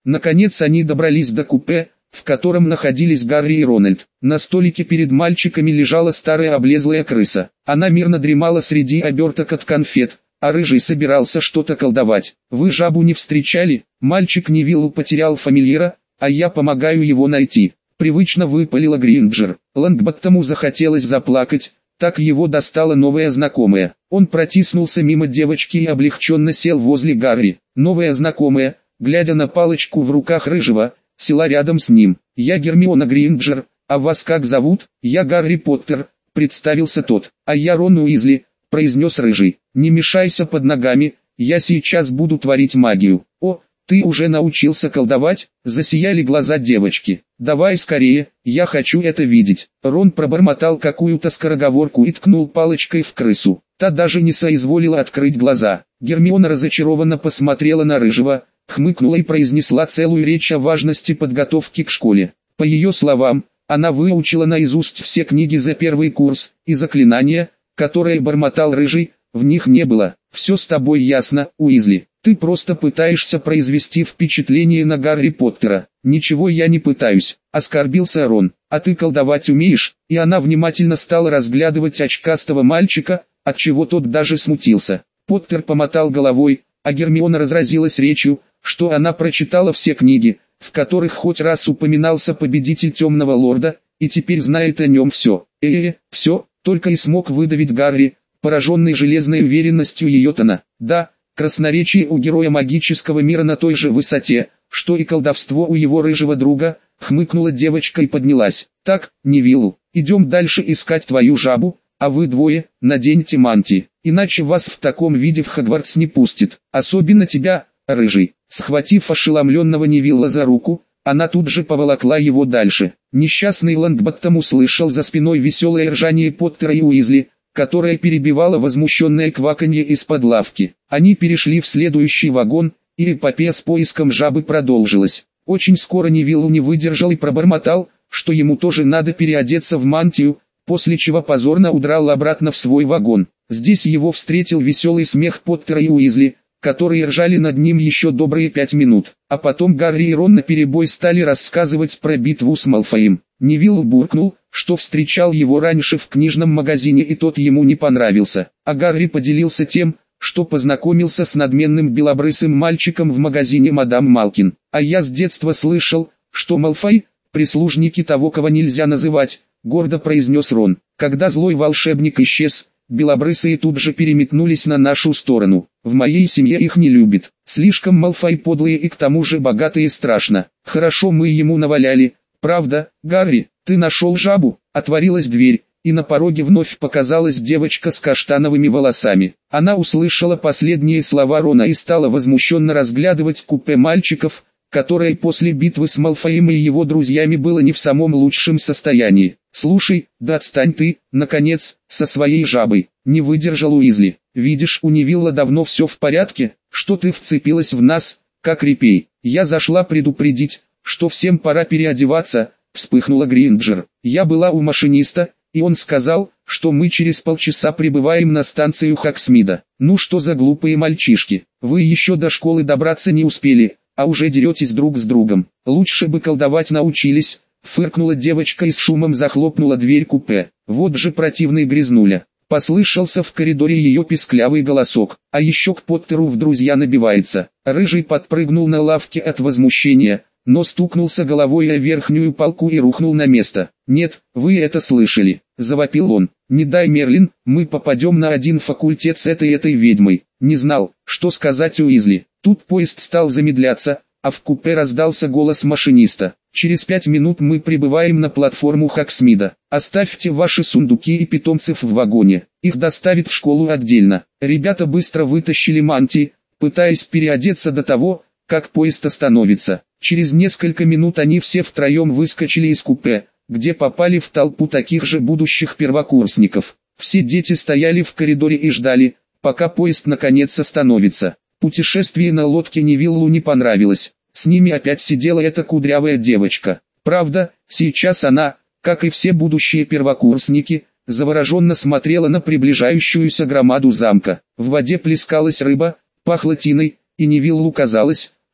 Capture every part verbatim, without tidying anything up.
Наконец они добрались до купе, в котором находились Гарри и Рональд. На столике перед мальчиками лежала старая облезлая крыса. Она мирно дремала среди оберток от конфет, а Рыжий собирался что-то колдовать. «Вы жабу не встречали? Мальчик Невиллу потерял фамильяра, а я помогаю его найти», — привычно выпалила Гринджер. Лонгботтому захотелось заплакать, так его достала новая знакомая. Он протиснулся мимо девочки и облегченно сел возле Гарри. Новая знакомая, глядя на палочку в руках Рыжего, села рядом с ним. «Я Гермиона Гринджер, а вас как зовут?» «Я Гарри Поттер», — представился тот. «А я Рон Уизли», — произнес Рыжий. «Не мешайся под ногами, я сейчас буду творить магию». «О, ты уже научился колдовать?» — засияли глаза девочки. «Давай скорее, я хочу это видеть». Рон пробормотал какую-то скороговорку и ткнул палочкой в крысу. Та даже не соизволила открыть глаза. Гермиона разочарованно посмотрела на Рыжего, хмыкнула и произнесла целую речь о важности подготовки к школе. По ее словам, она выучила наизусть все книги за первый курс, и заклинания, которые бормотал Рыжий, в них не было. «Все с тобой ясно, Уизли. Ты просто пытаешься произвести впечатление на Гарри Поттера». «Ничего я не пытаюсь», — оскорбился Рон. «А ты колдовать умеешь?» И она внимательно стала разглядывать очкастого мальчика, отчего тот даже смутился. Поттер помотал головой, а Гермиона разразилась речью, что она прочитала все книги, в которых хоть раз упоминался победитель Темного Лорда, и теперь знает о нем все. «Э-э, все», — только и смог выдавить Гарри, пораженный железной уверенностью ее тона. «Да, красноречие у героя магического мира на той же высоте, что и колдовство у его рыжего друга», — хмыкнула девочка и поднялась. «Так, Невиллу, идем дальше искать твою жабу, а вы двое, наденьте мантии, иначе вас в таком виде в Хогвартс не пустит, особенно тебя, Рыжий». Схватив ошеломленного Невилла за руку, она тут же поволокла его дальше. Несчастный Лонгботтом услышал за спиной веселое ржание Поттера и Уизли, которое перебивало возмущенное кваканье из-под лавки. Они перешли в следующий вагон, и эпопея с поиском жабы продолжилась. Очень скоро Невиллу не выдержал и пробормотал, что ему тоже надо переодеться в мантию, после чего позорно удрал обратно в свой вагон. Здесь его встретил веселый смех Поттера и Уизли, которые ржали над ним еще добрые пять минут. А потом Гарри и Рон наперебой стали рассказывать про битву с Малфоем. Невилл буркнул, что встречал его раньше в книжном магазине и тот ему не понравился. А Гарри поделился тем, что познакомился с надменным белобрысым мальчиком в магазине мадам Малкин. «А я с детства слышал, что Малфой – прислужники того, кого нельзя называть», – гордо произнес Рон. «Когда злой волшебник исчез, белобрысые тут же переметнулись на нашу сторону. В моей семье их не любят. Слишком Малфой подлые и к тому же богатые страшно. Хорошо мы ему наваляли. Правда, Гарри, ты нашел жабу?» Отворилась дверь, и на пороге вновь показалась девочка с каштановыми волосами. Она услышала последние слова Рона и стала возмущенно разглядывать купе мальчиков, которое после битвы с Малфоем и его друзьями было не в самом лучшем состоянии. «Слушай, да отстань ты, наконец, со своей жабой», — не выдержал Уизли. «Видишь, у Невилла давно все в порядке, что ты вцепилась в нас, как репей. Я зашла предупредить, что всем пора переодеваться», — вспыхнула Гринджер. «Я была у машиниста, и он сказал, что мы через полчаса прибываем на станцию Хоксмида. Ну что за глупые мальчишки, вы еще до школы добраться не успели, а уже деретесь друг с другом. Лучше бы колдовать научились», — фыркнула девочка и с шумом захлопнула дверь купе. «Вот же противный грязнуля». Послышался в коридоре ее писклявый голосок. «А еще к Поттеру в друзья набивается». Рыжий подпрыгнул на лавке от возмущения, но стукнулся головой о верхнюю палку и рухнул на место. «Нет, вы это слышали», — завопил он. «Не дай, Мерлин, мы попадем на один факультет с этой этой ведьмой». Не знал, что сказать Уизли. Тут поезд стал замедляться, а в купе раздался голос машиниста. «Через пять минут мы прибываем на платформу Хоксмида. Оставьте ваши сундуки и питомцев в вагоне, их доставят в школу отдельно». Ребята быстро вытащили мантии, пытаясь переодеться до того, как поезд остановится. Через несколько минут они все втроем выскочили из купе, где попали в толпу таких же будущих первокурсников. Все дети стояли в коридоре и ждали, пока поезд наконец остановится. Путешествие на лодке Невиллу не понравилось. С ними опять сидела эта кудрявая девочка. Правда, сейчас она, как и все будущие первокурсники, завороженно смотрела на приближающуюся громаду замка. В воде плескалась рыба, пахло тиной, и Невиллу казалось,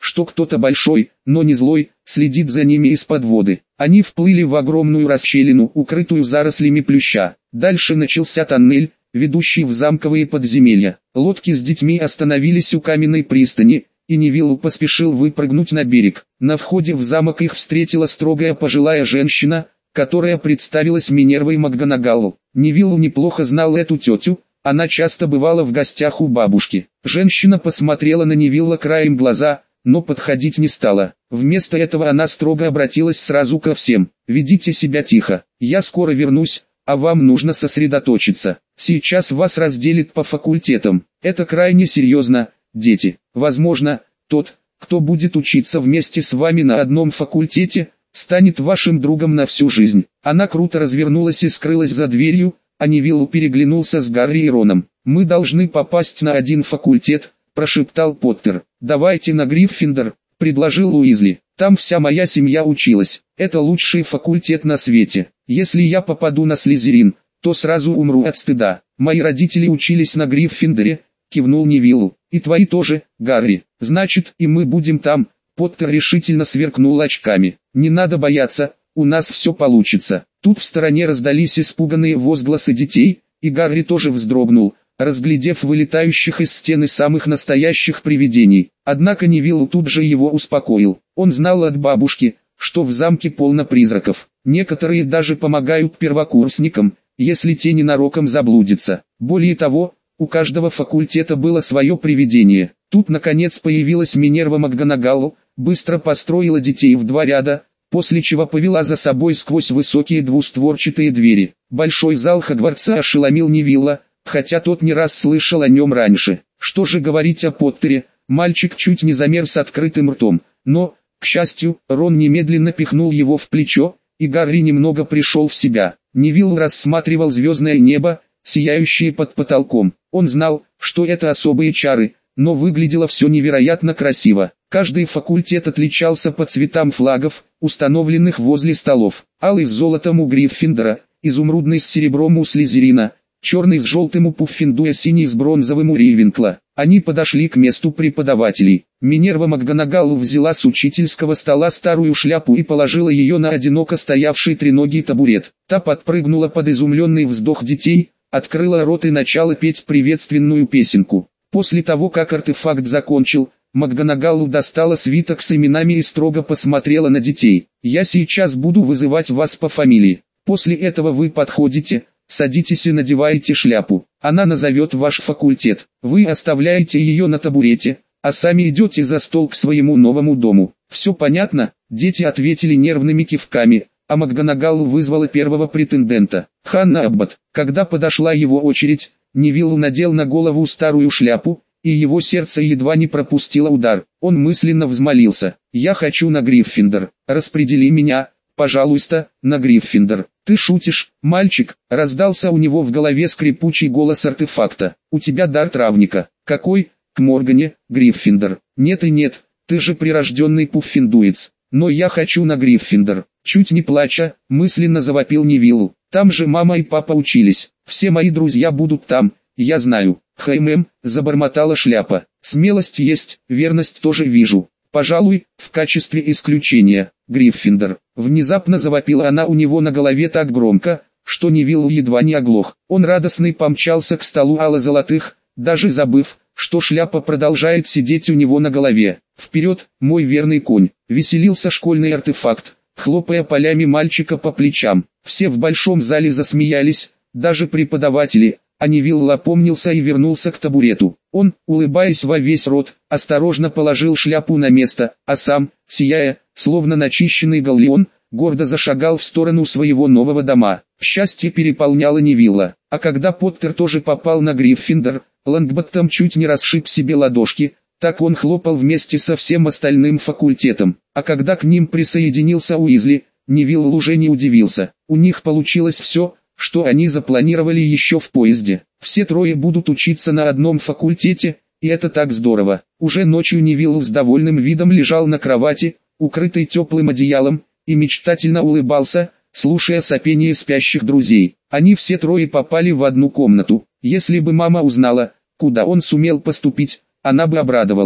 что кто-то большой, но не злой, следит за ними из-под воды. Они вплыли в огромную расщелину, укрытую зарослями плюща. Дальше начался тоннель, ведущий в замковые подземелья. Лодки с детьми остановились у каменной пристани, и Невилл поспешил выпрыгнуть на берег. На входе в замок их встретила строгая пожилая женщина, которая представилась Минервой МакГонагалл. Невилл неплохо знал эту тетю, она часто бывала в гостях у бабушки. Женщина посмотрела на Невилла краем глаза, но подходить не стала. Вместо этого она строго обратилась сразу ко всем. «Ведите себя тихо, я скоро вернусь, а вам нужно сосредоточиться. Сейчас вас разделят по факультетам. Это крайне серьезно, дети. Возможно, тот, кто будет учиться вместе с вами на одном факультете, станет вашим другом на всю жизнь». Она круто развернулась и скрылась за дверью, а Невилл переглянулся с Гарри и Роном. «Мы должны попасть на один факультет», – прошептал Поттер. «Давайте на Гриффиндор», – предложил Уизли. «Там вся моя семья училась. Это лучший факультет на свете. Если я попаду на Слизерин, то сразу умру от стыда. Мои родители учились на Гриффиндоре», – кивнул Невилл. «И твои тоже, Гарри. Значит, и мы будем там». Поттер решительно сверкнул очками. «Не надо бояться, у нас все получится». Тут в стороне раздались испуганные возгласы детей, и Гарри тоже вздрогнул, разглядев вылетающих из стены самых настоящих привидений. Однако Невилл тут же его успокоил. Он знал от бабушки, что в замке полно призраков. Некоторые даже помогают первокурсникам, если те ненароком заблудятся. Более того, у каждого факультета было свое привидение. Тут наконец появилась Минерва МакГонагалл, быстро построила детей в два ряда, после чего повела за собой сквозь высокие двустворчатые двери. Большой зал Хогвартса ошеломил Невилла, хотя тот не раз слышал о нем раньше. Что же говорить о Поттере, мальчик чуть не замер с открытым ртом, но, к счастью, Рон немедленно пихнул его в плечо, и Гарри немного пришел в себя. Невилл рассматривал звездное небо, сияющее под потолком. Он знал, что это особые чары, но выглядело все невероятно красиво. Каждый факультет отличался по цветам флагов, установленных возле столов. Алый с золотом у Гриффиндора, изумрудный с серебром у Слизерина, черный с желтым у Пуффиндуя, синий с бронзовым у Рейвенкла. Они подошли к месту преподавателей. Минерва МакГонагалл взяла с учительского стола старую шляпу и положила ее на одиноко стоявший треногий табурет. Та подпрыгнула под изумленный вздох детей, открыла рот и начала петь приветственную песенку. После того, как артефакт закончил, МакГонагалл достала свиток с именами и строго посмотрела на детей. «Я сейчас буду вызывать вас по фамилии. После этого вы подходите, садитесь и надеваете шляпу. Она назовет ваш факультет. Вы оставляете ее на табурете, а сами идете за стол к своему новому дому. Все понятно?» Дети ответили нервными кивками, а МакГонагалл вызвала первого претендента. Ханна Аббот. Когда подошла его очередь, Невилл надел на голову старую шляпу, и его сердце едва не пропустило удар. Он мысленно взмолился: «Я хочу на Гриффиндор. Распредели меня, пожалуйста, на Гриффиндор». «Ты шутишь, мальчик?» — раздался у него в голове скрипучий голос артефакта. «У тебя дар травника». «Какой?» «К Моргане, Гриффиндор». «Нет и нет, ты же прирожденный пуффиндуец. Но я хочу на Гриффиндор». Чуть не плача, мысленно завопил Невилл. «Там же мама и папа учились. Все мои друзья будут там, я знаю». «Хэм-эм», — забормотала шляпа. «Смелость есть, верность тоже вижу. Пожалуй, в качестве исключения, Гриффиндор». Внезапно завопила она у него на голове так громко, что Невилл едва не оглох. Он радостный помчался к столу ало-золотых, даже забыв, что шляпа продолжает сидеть у него на голове. «Вперед, мой верный конь!» — веселился школьный артефакт, хлопая полями мальчика по плечам. Все в большом зале засмеялись, даже преподаватели, а Невилл опомнился и вернулся к табурету. Он, улыбаясь во весь рот, осторожно положил шляпу на место, а сам, сияя, словно начищенный галлеон, гордо зашагал в сторону своего нового дома. Счастье переполняло Невилла, а когда Поттер тоже попал на Гриффиндор, Лонгботтом чуть не расшиб себе ладошки, так он хлопал вместе со всем остальным факультетом. А когда к ним присоединился Уизли, Невилл уже не удивился. У них получилось все, что они запланировали еще в поезде. Все трое будут учиться на одном факультете, и это так здорово. Уже ночью Невилл с довольным видом лежал на кровати, укрытый теплым одеялом, и мечтательно улыбался, слушая сопение спящих друзей. Они все трое попали в одну комнату. Если бы мама узнала, куда он сумел поступить, она бы обрадовалась.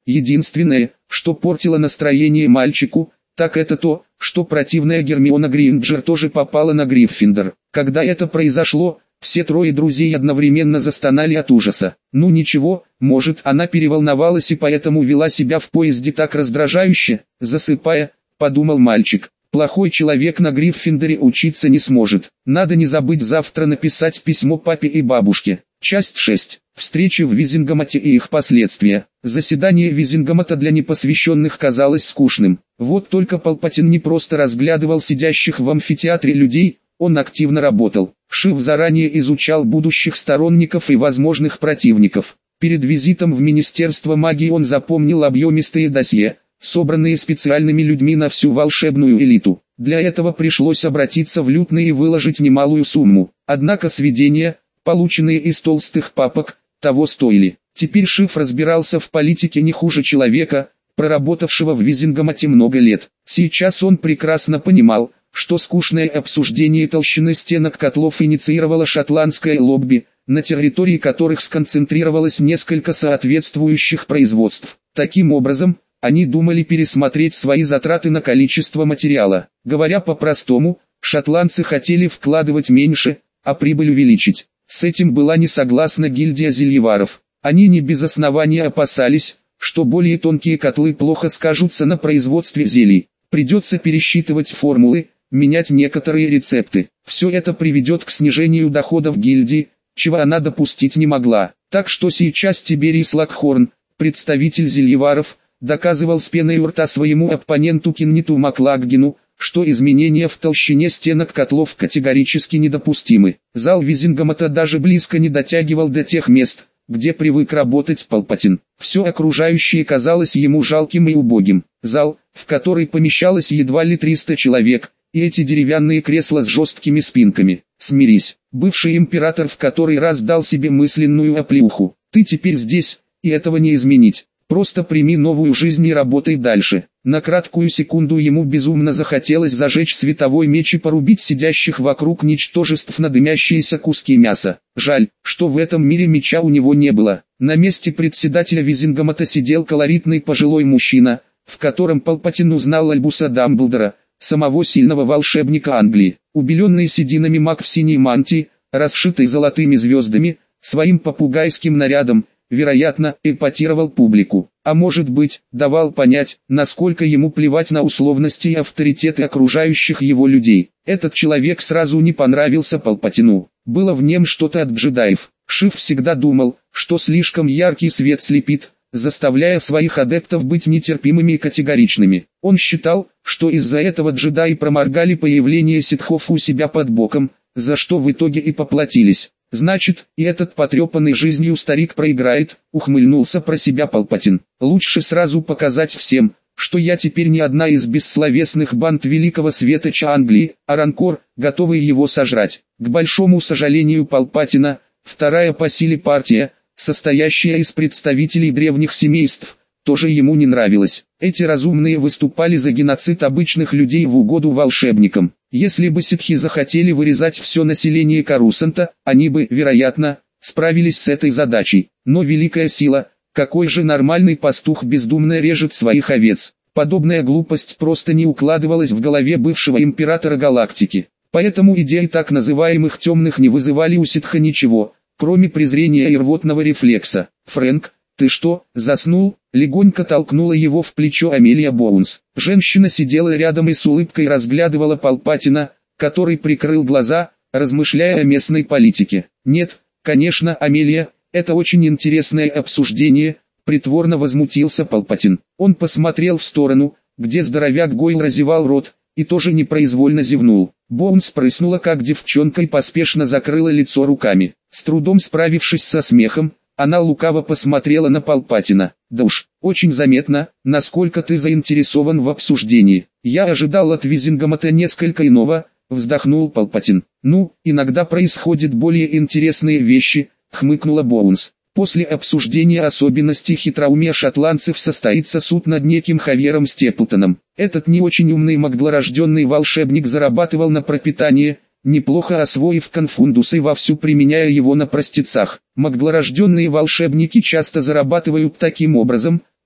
Единственное, что портило настроение мальчику, так это то, что противная Гермиона Грейнджер тоже попала на Гриффиндор. Когда это произошло, все трое друзей одновременно застонали от ужаса. Ну ничего, может она переволновалась и поэтому вела себя в поезде так раздражающе, засыпая, подумал мальчик. Плохой человек на Гриффиндоре учиться не сможет. Надо не забыть завтра написать письмо папе и бабушке. Часть шесть. Встречи в Визингамоте и их последствия. Заседание Визингамота для непосвященных казалось скучным. Вот только Палпатин не просто разглядывал сидящих в амфитеатре людей, он активно работал. Шив заранее изучал будущих сторонников и возможных противников. Перед визитом в Министерство магии он запомнил объемистые досье, собранные специальными людьми на всю волшебную элиту. Для этого пришлось обратиться в лютные и выложить немалую сумму. Однако сведения, полученные из толстых папок, того стоили. Теперь Шиф разбирался в политике не хуже человека, проработавшего в Визингамоте много лет. Сейчас он прекрасно понимал, что скучное обсуждение толщины стенок котлов инициировало шотландское лобби, на территории которых сконцентрировалось несколько соответствующих производств. Таким образом, они думали пересмотреть свои затраты на количество материала. Говоря по-простому, шотландцы хотели вкладывать меньше, а прибыль увеличить. С этим была не согласна гильдия зельеваров. Они не без основания опасались, что более тонкие котлы плохо скажутся на производстве зелий. Придется пересчитывать формулы, менять некоторые рецепты. Все это приведет к снижению доходов гильдии, чего она допустить не могла. Так что сейчас Тиберий Слакхорн, представитель зельеваров, доказывал с пеной у рта своему оппоненту Кенниту Маклаггину, что изменения в толщине стенок котлов категорически недопустимы. Зал Визингамота даже близко не дотягивал до тех мест, где привык работать Палпатин. Все окружающее казалось ему жалким и убогим. Зал, в который помещалось едва ли триста человек, и эти деревянные кресла с жесткими спинками. Смирись, бывший император в который раз дал себе мысленную оплеуху. Ты теперь здесь, и этого не изменить. Просто прими новую жизнь и работай дальше. На краткую секунду ему безумно захотелось зажечь световой меч и порубить сидящих вокруг ничтожеств на дымящиеся куски мяса. Жаль, что в этом мире меча у него не было. На месте председателя Визингамота сидел колоритный пожилой мужчина, в котором Палпатин узнал Альбуса Дамблдора, самого сильного волшебника Англии. Убеленный сединами маг в синей мантии, расшитой золотыми звездами, своим попугайским нарядом, вероятно, эпатировал публику, а может быть, давал понять, насколько ему плевать на условности и авторитеты окружающих его людей. Этот человек сразу не понравился Палпатину. Было в нем что-то от джедаев. Шиф всегда думал, что слишком яркий свет слепит, заставляя своих адептов быть нетерпимыми и категоричными. Он считал, что из-за этого джедаи проморгали появление ситхов у себя под боком, за что в итоге и поплатились. Значит, и этот потрепанный жизнью старик проиграет, ухмыльнулся про себя Палпатин. Лучше сразу показать всем, что я теперь не одна из бессловесных банд Великого Светоча Англии, а Ранкор, готовый его сожрать. К большому сожалению Палпатина, вторая по силе партия, состоящая из представителей древних семейств, тоже ему не нравилась. Эти разумные выступали за геноцид обычных людей в угоду волшебникам. Если бы ситхи захотели вырезать все население Корусанта, они бы, вероятно, справились с этой задачей. Но великая сила, какой же нормальный пастух бездумно режет своих овец? Подобная глупость просто не укладывалась в голове бывшего императора галактики. Поэтому идеи так называемых темных не вызывали у ситха ничего, кроме презрения и рвотного рефлекса. «Фрэнк, ты что, заснул?» — легонько толкнула его в плечо Амелия Боунс. Женщина сидела рядом и с улыбкой разглядывала Палпатина, который прикрыл глаза, размышляя о местной политике. «Нет, конечно, Амелия, это очень интересное обсуждение», — притворно возмутился Палпатин. Он посмотрел в сторону, где здоровяк Гойл разевал рот, и тоже непроизвольно зевнул. Боунс прыснула как девчонка и поспешно закрыла лицо руками. С трудом справившись со смехом, она лукаво посмотрела на Палпатина. «Да уж, очень заметно, насколько ты заинтересован в обсуждении. Я ожидал от Визингамота несколько иного», — вздохнул Палпатин. «Ну, иногда происходят более интересные вещи», — хмыкнула Боунс. «После обсуждения особенностей хитроумия шотландцев состоится суд над неким Хавьером Степлтоном. Этот не очень умный маглорожденный волшебник зарабатывал на пропитание, неплохо освоив конфундус и вовсю применяя его на простецах. Маглорожденные волшебники часто зарабатывают таким образом,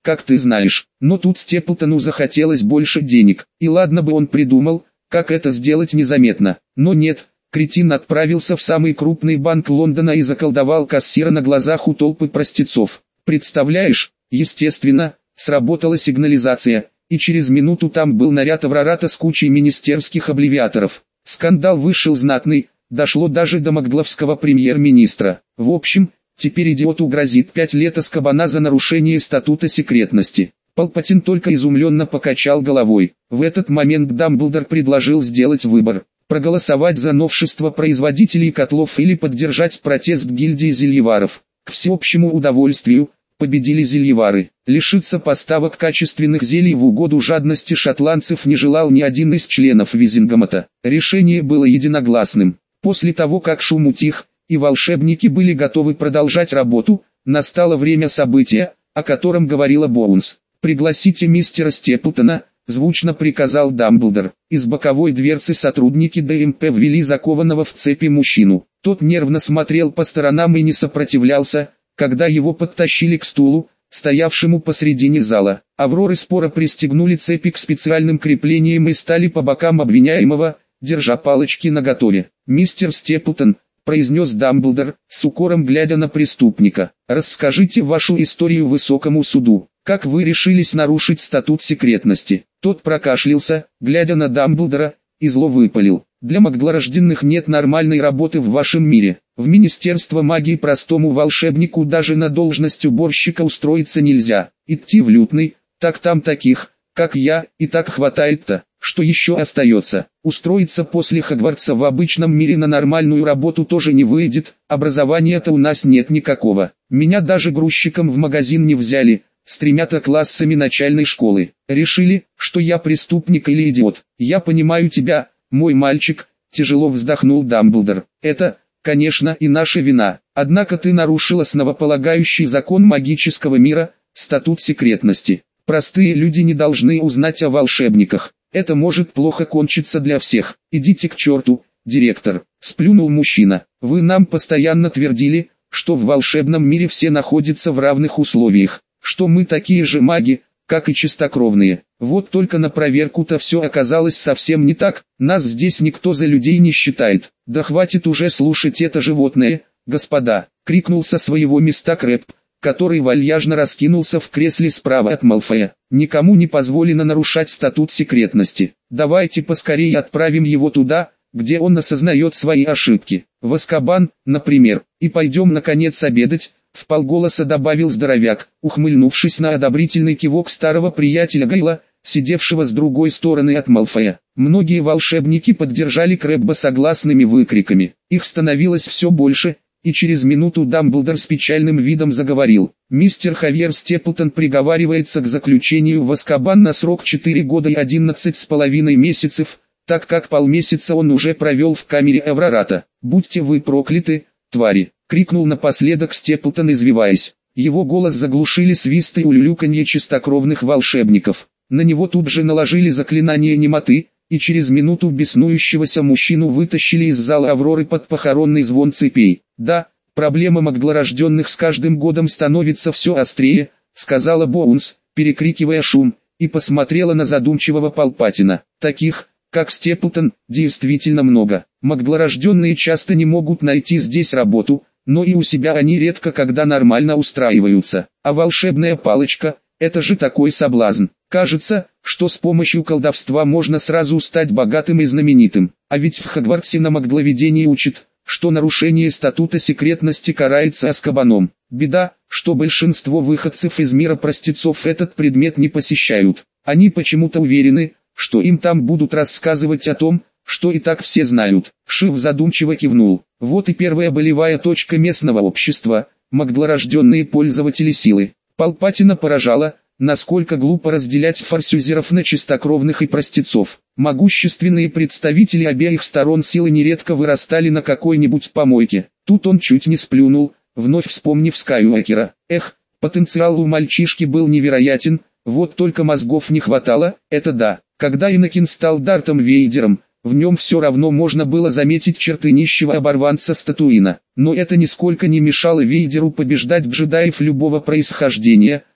как ты знаешь. Но тут Степлтону захотелось больше денег, и ладно бы он придумал, как это сделать незаметно. Но нет, кретин отправился в самый крупный банк Лондона и заколдовал кассира на глазах у толпы простецов. Представляешь, естественно, сработала сигнализация, и через минуту там был наряд Аврората с кучей министерских аббревиаторов. Скандал вышел знатный, дошло даже до макгловского премьер-министра. В общем, теперь идиоту грозит пять лет Азкабана за нарушение статута секретности. Палпатин только изумленно покачал головой. В этот момент Дамблдор предложил сделать выбор: проголосовать за новшество производителей котлов или поддержать протест гильдии зельеваров. К всеобщему удовольствию, победили зельевары. Лишиться поставок качественных зелий в угоду жадности шотландцев не желал ни один из членов Визингамата. Решение было единогласным. После того, как шум утих, и волшебники были готовы продолжать работу, настало время события, о котором говорила Боунс. «Пригласите мистера Степлтона», — звучно приказал Дамблдор. Из боковой дверцы сотрудники ДМП ввели закованного в цепи мужчину. Тот нервно смотрел по сторонам и не сопротивлялся, когда его подтащили к стулу, стоявшему посредине зала. Авроры споро пристегнули цепи к специальным креплениям и стали по бокам обвиняемого, держа палочки наготове. «Мистер Степлтон», — произнес Дамблдор, с укором глядя на преступника, — «расскажите вашу историю высокому суду. Как вы решились нарушить статут секретности?» Тот прокашлялся, глядя на Дамблдора, и зло выпалил: «Для магдлорожденных нет нормальной работы в вашем мире. В Министерство магии простому волшебнику даже на должность уборщика устроиться нельзя. Идти в лютный, так там таких, как я, и так хватает-то. Что еще остается? Устроиться после Хогвартса в обычном мире на нормальную работу тоже не выйдет, образования-то у нас нет никакого. Меня даже грузчиком в магазин не взяли, с тремя-то классами начальной школы. Решили, что я преступник или идиот. Я понимаю тебя, мой мальчик», — тяжело вздохнул Дамблдор. «Это, конечно, и наша вина. Однако ты нарушил основополагающий закон магического мира, статут секретности. Простые люди не должны узнать о волшебниках. Это может плохо кончиться для всех. Идите к черту, директор», — сплюнул мужчина. «Вы нам постоянно твердили, что в волшебном мире все находятся в равных условиях, что мы такие же маги, как и чистокровные. Вот только на проверку-то все оказалось совсем не так. Нас здесь никто за людей не считает». «Да хватит уже слушать это животное, господа!» — крикнул со своего места Крэб, который вальяжно раскинулся в кресле справа от Малфоя. «Никому не позволено нарушать статут секретности. Давайте поскорее отправим его туда, где он осознает свои ошибки. В Азкабан, например, и пойдем наконец обедать», — вполголоса добавил здоровяк, ухмыльнувшись на одобрительный кивок старого приятеля Гайла, сидевшего с другой стороны от Малфоя. Многие волшебники поддержали Крэбба согласными выкриками. Их становилось все больше, и через минуту Дамблдор с печальным видом заговорил: «Мистер Хавьер Степлтон приговаривается к заключению в Азкабан на срок четыре года и одиннадцать с половиной месяцев, так как полмесяца он уже провел в камере Аврората. Будьте вы прокляты, твари!» — крикнул напоследок Степлтон, извиваясь. Его голос заглушили свисты и улюлюканье чистокровных волшебников. На него тут же наложили заклинание немоты, и через минуту беснующегося мужчину вытащили из зала Авроры под похоронный звон цепей. «Да, проблема магдлорожденных с каждым годом становится все острее», — сказала Боунс, перекрикивая шум, и посмотрела на задумчивого Палпатина. «Таких, как Степлтон, действительно много. Магдлорожденные часто не могут найти здесь работу, но и у себя они редко когда нормально устраиваются. А волшебная палочка — это же такой соблазн. Кажется, что с помощью колдовства можно сразу стать богатым и знаменитым. А ведь в Хогвартсе на магдловедении учат, что нарушение статута секретности карается Азкабаном. Беда, что большинство выходцев из мира простецов этот предмет не посещают. Они почему-то уверены, что им там будут рассказывать о том, что и так все знают». Шив задумчиво кивнул. «Вот и первая болевая точка местного общества — магдлорожденные пользователи силы». Палпатина поражала, насколько глупо разделять фарсюзеров на чистокровных и простецов. Могущественные представители обеих сторон силы нередко вырастали на какой-нибудь помойке. Тут он чуть не сплюнул, вновь вспомнив Скайуокера. Эх, потенциал у мальчишки был невероятен, вот только мозгов не хватало, это да. Когда Инакин стал Дартом Вейдером, в нем все равно можно было заметить черты нищего оборванца с Татуина. Но это нисколько не мешало Вейдеру побеждать джедаев любого происхождения,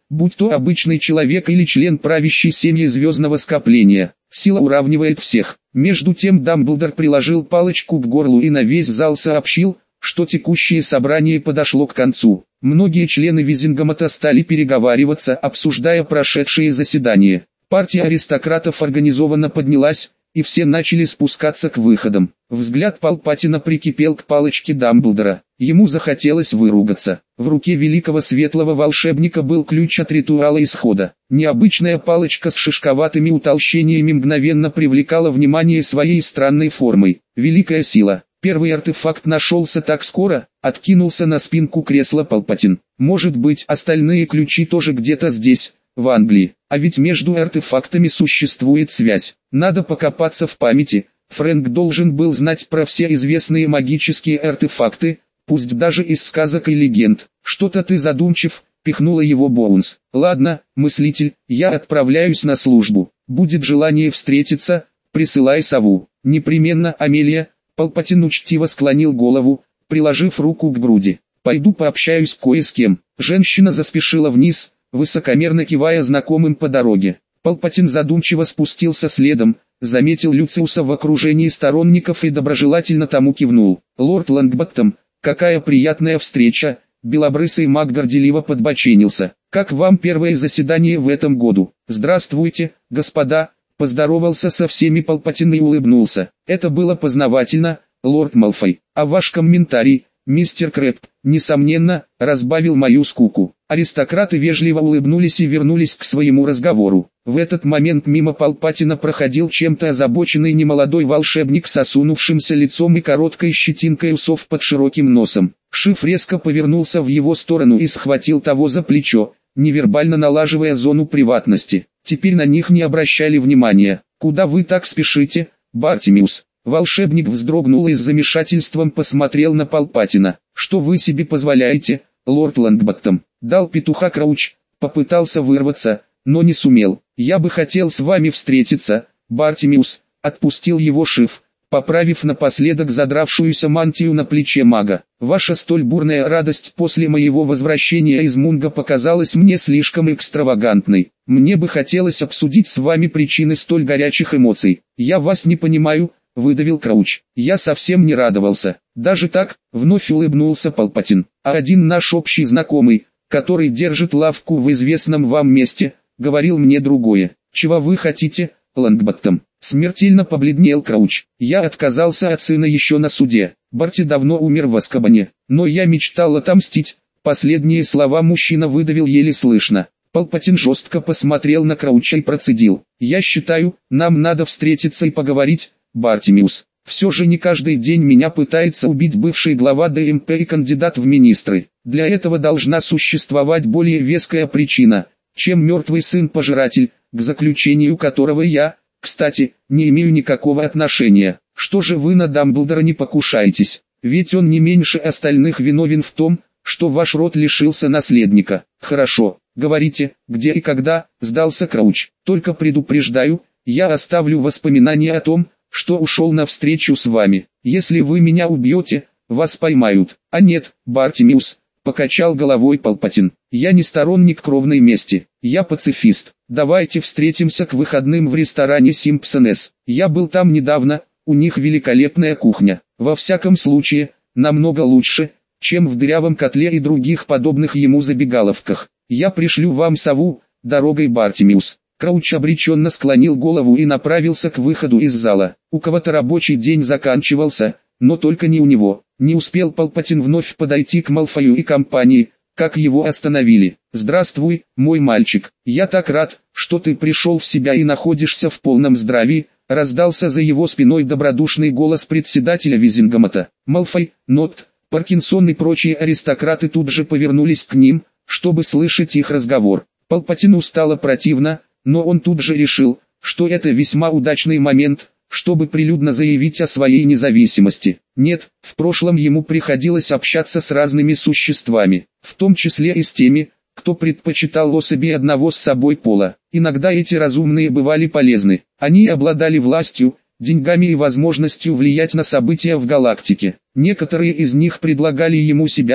будь то обычный человек или член правящей семьи звездного скопления. Сила уравнивает всех. Между тем Дамблдор приложил палочку к горлу и на весь зал сообщил, что текущее собрание подошло к концу. Многие члены Визингамата стали переговариваться, обсуждая прошедшие заседания. Партия аристократов организованно поднялась, и все начали спускаться к выходам. Взгляд Палпатина прикипел к палочке Дамблдора. Ему захотелось выругаться. В руке великого светлого волшебника был ключ от ритуала исхода. Необычная палочка с шишковатыми утолщениями мгновенно привлекала внимание своей странной формой. Великая сила. Первый артефакт нашелся так скоро, откинулся на спинку кресла Палпатин. Может быть, остальные ключи тоже где-то здесь, в Англии. А ведь между артефактами существует связь. Надо покопаться в памяти. Фрэнк должен был знать про все известные магические артефакты, пусть даже из сказок и легенд. Что-то ты задумчив, пихнула его Боунс. Ладно, мыслитель, я отправляюсь на службу. Будет желание встретиться, присылай сову. Непременно, Амелия. Палпатин учтиво склонил голову, приложив руку к груди. Пойду пообщаюсь кое с кем. Женщина заспешила вниз, высокомерно кивая знакомым по дороге. Палпатин задумчиво спустился следом, заметил Люциуса в окружении сторонников и доброжелательно тому кивнул. Лорд Лонгботтом, какая приятная встреча, белобрысый маг горделиво подбоченился. Как вам первое заседание в этом году? Здравствуйте, господа, поздоровался со всеми Палпатин и улыбнулся. Это было познавательно, лорд Малфой. А ваш комментарий, мистер Крэб, несомненно, разбавил мою скуку. Аристократы вежливо улыбнулись и вернулись к своему разговору. В этот момент мимо Палпатина проходил чем-то озабоченный немолодой волшебник с осунувшимся лицом и короткой щетинкой усов под широким носом. Шиф резко повернулся в его сторону и схватил того за плечо, невербально налаживая зону приватности. Теперь на них не обращали внимания. «Куда вы так спешите, Бартимиус?» Волшебник вздрогнул и с замешательством посмотрел на Палпатина. «Что вы себе позволяете, лорд Лонгботтом?» Дал петуха Крауч, попытался вырваться, но не сумел. «Я бы хотел с вами встретиться, Бартимиус», отпустил его Шиф, поправив напоследок задравшуюся мантию на плече мага. «Ваша столь бурная радость после моего возвращения из Мунга показалась мне слишком экстравагантной. Мне бы хотелось обсудить с вами причины столь горячих эмоций. Я вас не понимаю», выдавил Крауч. «Я совсем не радовался. Даже так», вновь улыбнулся Палпатин. «А один наш общий знакомый, который держит лавку в известном вам месте, говорил мне другое. Чего вы хотите, Лонгботтом?» Смертельно побледнел Крауч. «Я отказался от сына еще на суде. Барти давно умер в Азкабане, но я мечтал отомстить». Последние слова мужчина выдавил еле слышно. Палпатин жестко посмотрел на Крауча и процедил. «Я считаю, нам надо встретиться и поговорить, Бартимиус. Все же не каждый день меня пытается убить бывший глава ДМП и кандидат в министры. Для этого должна существовать более веская причина, чем мертвый сын-пожиратель, к заключению которого я, кстати, не имею никакого отношения. Что же вы на Дамблдора не покушаетесь? Ведь он не меньше остальных виновен в том, что ваш род лишился наследника». «Хорошо, говорите, где и когда», сдался Крауч. «Только предупреждаю, я оставлю воспоминания о том, что ушел навстречу с вами. Если вы меня убьете, вас поймают». «А нет, Бартимиус», покачал головой Палпатин. «Я не сторонник кровной мести. Я пацифист. Давайте встретимся к выходным в ресторане Симпсонес. Я был там недавно, у них великолепная кухня. Во всяком случае, намного лучше, чем в дырявом котле и других подобных ему забегаловках. Я пришлю вам сову, дорогой, Бартимиус». Крауч обреченно склонил голову и направился к выходу из зала. У кого-то рабочий день заканчивался, но только не у него. Не успел Палпатин вновь подойти к Малфою и компании, как его остановили. «Здравствуй, мой мальчик, я так рад, что ты пришел в себя и находишься в полном здравии», раздался за его спиной добродушный голос председателя Визингамата. Малфой, Нот, Паркинсон и прочие аристократы тут же повернулись к ним, чтобы слышать их разговор. Палпатину стало противно, но он тут же решил, что это весьма удачный момент, чтобы прилюдно заявить о своей независимости. Нет, в прошлом ему приходилось общаться с разными существами, в том числе и с теми, кто предпочитал особей одного с собой пола. Иногда эти разумные бывали полезны. Они обладали властью, деньгами и возможностью влиять на события в галактике. Некоторые из них предлагали ему себя,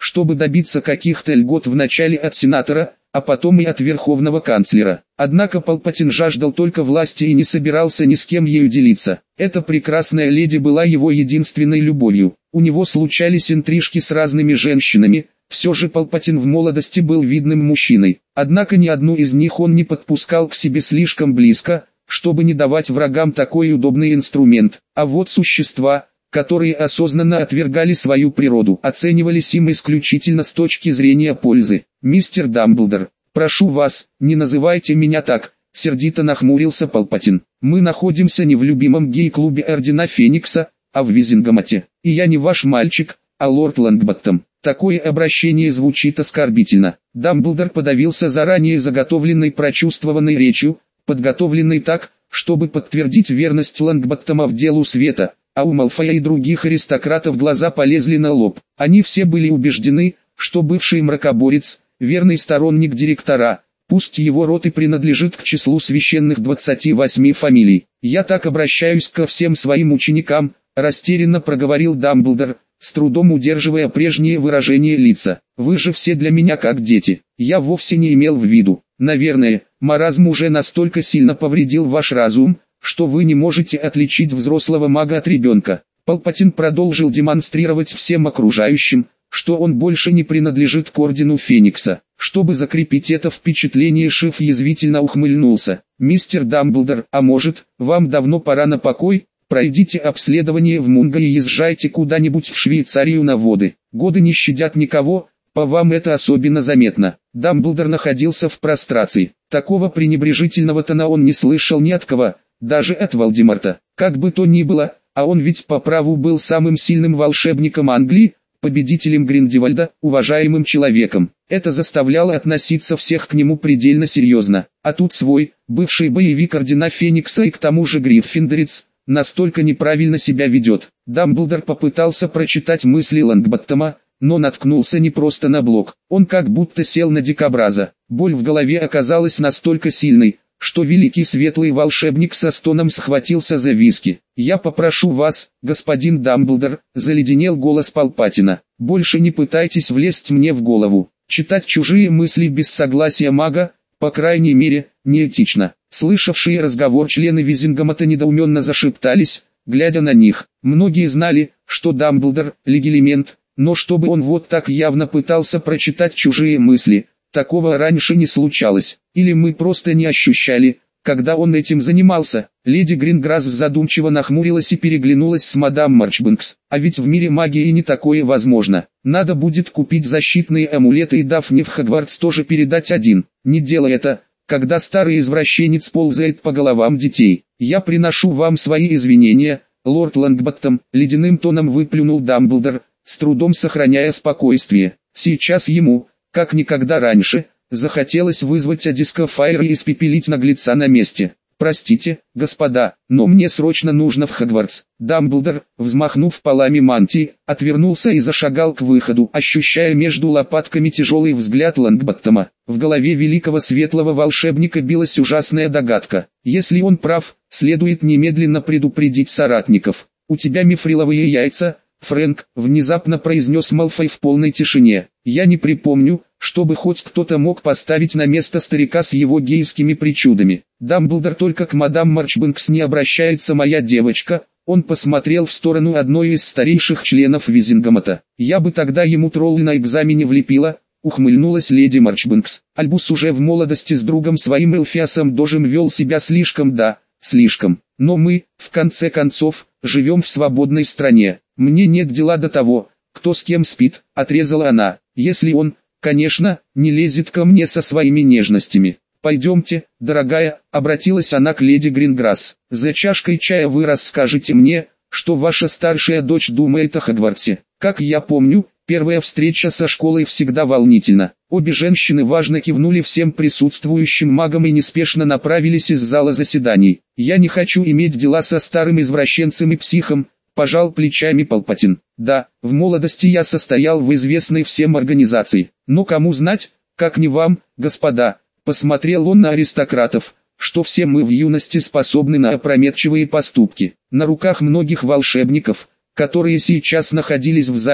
чтобы добиться каких-то льгот вначале от сенатора, а потом и от верховного канцлера. Однако Палпатин жаждал только власти и не собирался ни с кем ею делиться. Эта прекрасная леди была его единственной любовью. У него случались интрижки с разными женщинами, все же Палпатин в молодости был видным мужчиной. Однако ни одну из них он не подпускал к себе слишком близко, чтобы не давать врагам такой удобный инструмент. А вот существа, которые осознанно отвергали свою природу, оценивались им исключительно с точки зрения пользы. «Мистер Дамблдор, прошу вас, не называйте меня так», — сердито нахмурился Палпатин. «Мы находимся не в любимом гей-клубе Ордена Феникса, а в Визингамате. И я не ваш мальчик, а лорд Лонгботтом». Такое обращение звучит оскорбительно. Дамблдор подавился заранее заготовленной прочувствованной речью, подготовленной так, чтобы подтвердить верность Лонгботтома в делу света, а у Малфоя и других аристократов глаза полезли на лоб. Они все были убеждены, что бывший мракоборец, верный сторонник директора, пусть его род и принадлежит к числу священных двадцати восьми фамилий. «Я так обращаюсь ко всем своим ученикам», — растерянно проговорил Дамблдор, с трудом удерживая прежнее выражение лица. «Вы же все для меня как дети. Я вовсе не имел в виду. Наверное, маразм уже настолько сильно повредил ваш разум, что вы не можете отличить взрослого мага от ребенка». Палпатин продолжил демонстрировать всем окружающим, что он больше не принадлежит к Ордену Феникса. Чтобы закрепить это впечатление, Шиф язвительно ухмыльнулся. «Мистер Дамблдор, а может, вам давно пора на покой? Пройдите обследование в Мунго и езжайте куда-нибудь в Швейцарию на воды. Годы не щадят никого, по вам это особенно заметно». Дамблдор находился в прострации. Такого пренебрежительного тона он не слышал ни от кого, даже от Волдеморта. Как бы то ни было, а он ведь по праву был самым сильным волшебником Англии, победителем Гриндевальда, уважаемым человеком. Это заставляло относиться всех к нему предельно серьезно. А тут свой, бывший боевик Ордена Феникса и к тому же гриффиндорец, настолько неправильно себя ведет. Дамблдор попытался прочитать мысли Лонгботтома, но наткнулся не просто на блок. Он как будто сел на дикобраза. Боль в голове оказалась настолько сильной, что великий светлый волшебник со стоном схватился за виски. «Я попрошу вас, господин Дамблдор», — заледенел голос Палпатина. «Больше не пытайтесь влезть мне в голову. Читать чужие мысли без согласия мага, по крайней мере, неэтично». Слышавшие разговор члены Визингамата недоуменно зашептались, глядя на них. Многие знали, что Дамблдор — легилимент, но чтобы он вот так явно пытался прочитать чужие мысли, такого раньше не случалось. Или мы просто не ощущали, когда он этим занимался. Леди Гринграсс задумчиво нахмурилась и переглянулась с мадам Марчбэнкс. А ведь в мире магии не такое возможно. Надо будет купить защитные амулеты и Дафне в Хогвартс тоже передать один. Не делай это, когда старый извращенец ползает по головам детей. «Я приношу вам свои извинения, лорд Лонгботтом», — ледяным тоном выплюнул Дамблдор, с трудом сохраняя спокойствие. Сейчас ему, как никогда раньше, захотелось вызвать Адискофайра и испепелить наглеца на месте. «Простите, господа, но мне срочно нужно в Хогвартс». Дамблдор, взмахнув полами мантии, отвернулся и зашагал к выходу, ощущая между лопатками тяжелый взгляд Лонгботтома. В голове великого светлого волшебника билась ужасная догадка. Если он прав, следует немедленно предупредить соратников. «У тебя мифриловые яйца, Фрэнк», — внезапно произнес Малфой в полной тишине. «Я не припомню, чтобы хоть кто-то мог поставить на место старика с его гейскими причудами. Дамблдор, только к мадам Марчбэнкс не обращается моя девочка». Он посмотрел в сторону одной из старейших членов Визингамата. «Я бы тогда ему троллы на экзамене влепила», — ухмыльнулась леди Марчбэнкс. Альбус уже в молодости с другом своим Элфиасом Дожем вел себя слишком, да, слишком. Но мы, в конце концов, живем в свободной стране. Мне нет дела до того, кто с кем спит», — отрезала она. «Если он, конечно, не лезет ко мне со своими нежностями. Пойдемте, дорогая», — обратилась она к леди Гринграсс. «За чашкой чая вы расскажете мне, что ваша старшая дочь думает о Хогвартсе. Как я помню, первая встреча со школой всегда волнительна». Обе женщины важно кивнули всем присутствующим магам и неспешно направились из зала заседаний. «Я не хочу иметь дела со старым извращенцем и психом», — пожал плечами Палпатин. «Да, в молодости я состоял в известной всем организации. Но кому знать, как не вам, господа», — посмотрел он на аристократов, «что все мы в юности способны на опрометчивые поступки». На руках многих волшебников, которые сейчас находились в зале,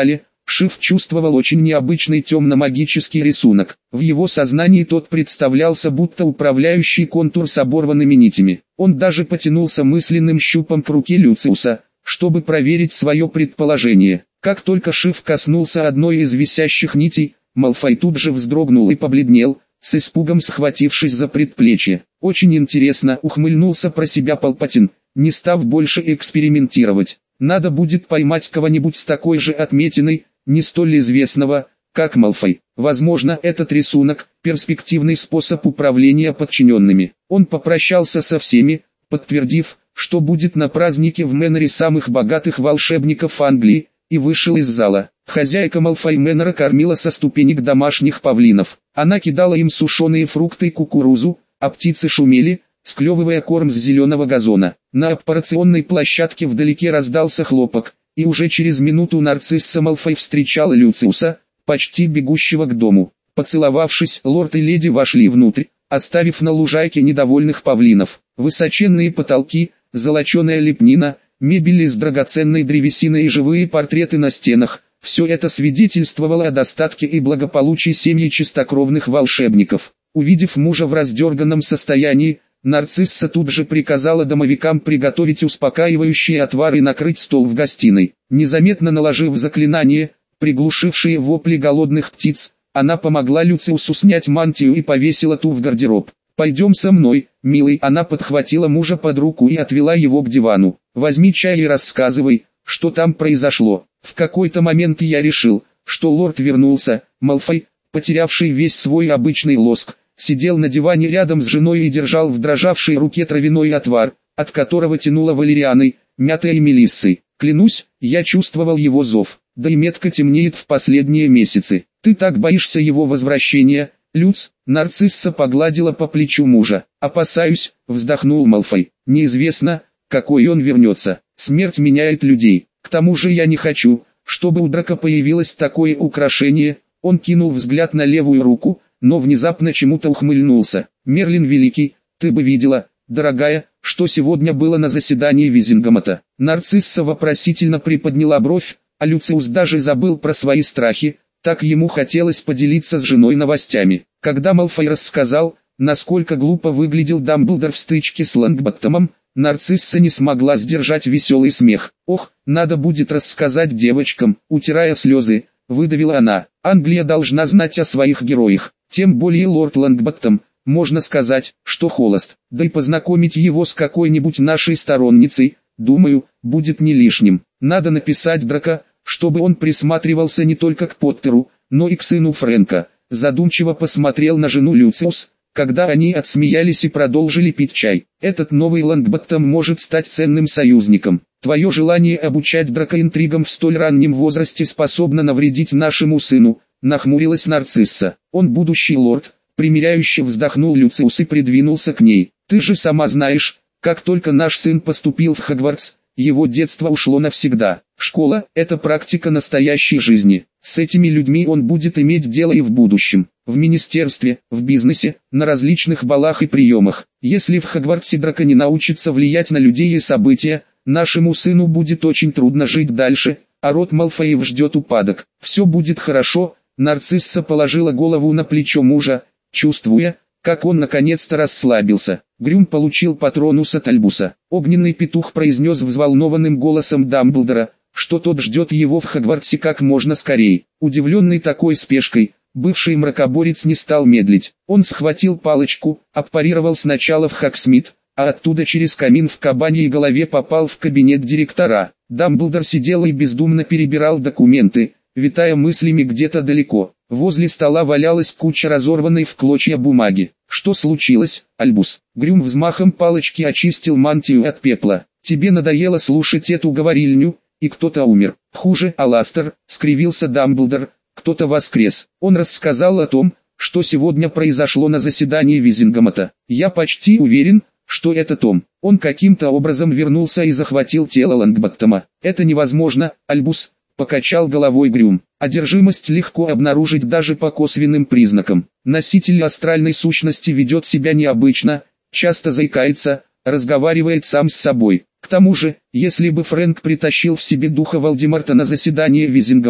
Шиф чувствовал очень необычный темно-магический рисунок. В его сознании тот представлялся будто управляющий контур с оборванными нитями. Он даже потянулся мысленным щупом к руке Люциуса, чтобы проверить свое предположение. Как только Шиф коснулся одной из висящих нитей, Малфой тут же вздрогнул и побледнел, с испугом схватившись за предплечье. «Очень интересно», — ухмыльнулся про себя Палпатин, не став больше экспериментировать. «Надо будет поймать кого-нибудь с такой же отметиной, не столь известного, как Малфой. Возможно, этот рисунок – перспективный способ управления подчиненными». Он попрощался со всеми, подтвердив, что будет на празднике в Мэннере самых богатых волшебников Англии, и вышел из зала. Хозяйка Малфой Мэннера кормила со ступенек домашних павлинов. Она кидала им сушеные фрукты и кукурузу, а птицы шумели, склевывая корм с зеленого газона. На операционной площадке вдалеке раздался хлопок, и уже через минуту нарцисса Малфой встречала Люциуса, почти бегущего к дому. Поцеловавшись, лорд и леди вошли внутрь, оставив на лужайке недовольных павлинов. Высоченные потолки, золоченая лепнина, мебель из драгоценной древесины и живые портреты на стенах – все это свидетельствовало о достатке и благополучии семьи чистокровных волшебников. Увидев мужа в раздерганном состоянии, нарцисса тут же приказала домовикам приготовить успокаивающие отвары и накрыть стол в гостиной. Незаметно наложив заклинание, приглушившие вопли голодных птиц, она помогла Люциусу снять мантию и повесила ту в гардероб. «Пойдем со мной, милый». Она подхватила мужа под руку и отвела его к дивану. «Возьми чай и рассказывай, что там произошло». В какой-то момент я решил, что лорд вернулся. Малфой, потерявший весь свой обычный лоск, сидел на диване рядом с женой и держал в дрожавшей руке травяной отвар, от которого тянуло валерианой, мятой и мелиссой. Клянусь, я чувствовал его зов, да и метка темнеет в последние месяцы. Ты так боишься его возвращения, Люц? Нарцисса погладила по плечу мужа. Опасаюсь, вздохнул Малфой. Неизвестно, какой он вернется. Смерть меняет людей. К тому же я не хочу, чтобы у Драка появилось такое украшение. Он кинул взгляд на левую руку, но внезапно чему-то ухмыльнулся. Мерлин Великий, ты бы видела, дорогая, что сегодня было на заседании Визингамата. Нарцисса вопросительно приподняла бровь, а Люциус даже забыл про свои страхи, так ему хотелось поделиться с женой новостями. Когда Малфой рассказал, насколько глупо выглядел Дамблдор в стычке с Лонгботтомом, нарцисса не смогла сдержать веселый смех. «Ох, надо будет рассказать девочкам», утирая слезы, выдавила она. «Англия должна знать о своих героях, тем более лорд Лонгботтом, можно сказать, что холост, да и познакомить его с какой-нибудь нашей сторонницей, думаю, будет не лишним. Надо написать Драка, чтобы он присматривался не только к Поттеру, но и к сыну Фрэнка». Задумчиво посмотрел на жену Люциус, когда они отсмеялись и продолжили пить чай. «Этот новый Лонгботтом может стать ценным союзником. Твое желание обучать Драка интригам в столь раннем возрасте способно навредить нашему сыну», нахмурилась нарцисса. «Он будущий лорд», примиряюще вздохнул Люциус и придвинулся к ней. «Ты же сама знаешь, как только наш сын поступил в Хогвартс, его детство ушло навсегда. Школа – это практика настоящей жизни. С этими людьми он будет иметь дело и в будущем. В министерстве, в бизнесе, на различных балах и приемах. Если в Хогвартсе Драко не научится влиять на людей и события, нашему сыну будет очень трудно жить дальше, а род Малфоев ждет упадок. Все будет хорошо». Нарцисса положила голову на плечо мужа, чувствуя, как он наконец-то расслабился. Грюм получил патронус от Альбуса. Огненный петух произнес взволнованным голосом Дамблдора, что тот ждет его в Хогвартсе как можно скорее. Удивленный такой спешкой, бывший мракоборец не стал медлить. Он схватил палочку, аппарировал сначала в Хогсмит, а оттуда через камин в кабаньей голове попал в кабинет директора. Дамблдор сидел и бездумно перебирал документы, витая мыслями где-то далеко. Возле стола валялась куча разорванной в клочья бумаги. «Что случилось, Альбус?» Грюм взмахом палочки очистил мантию от пепла. «Тебе надоело слушать эту говорильню, и кто-то умер». «Хуже, Аластер», — скривился Дамблдор, — «кто-то воскрес». Он рассказал о том, что сегодня произошло на заседании Визингамата. «Я почти уверен, что это Том. Он каким-то образом вернулся и захватил тело Лонгботтома». «Это невозможно, Альбус», — покачал головой Грюм. «Одержимость легко обнаружить даже по косвенным признакам. Носитель астральной сущности ведет себя необычно, часто заикается, разговаривает сам с собой. К тому же, если бы Фрэнк притащил в себе духа Волдеморта на заседание Визингамата,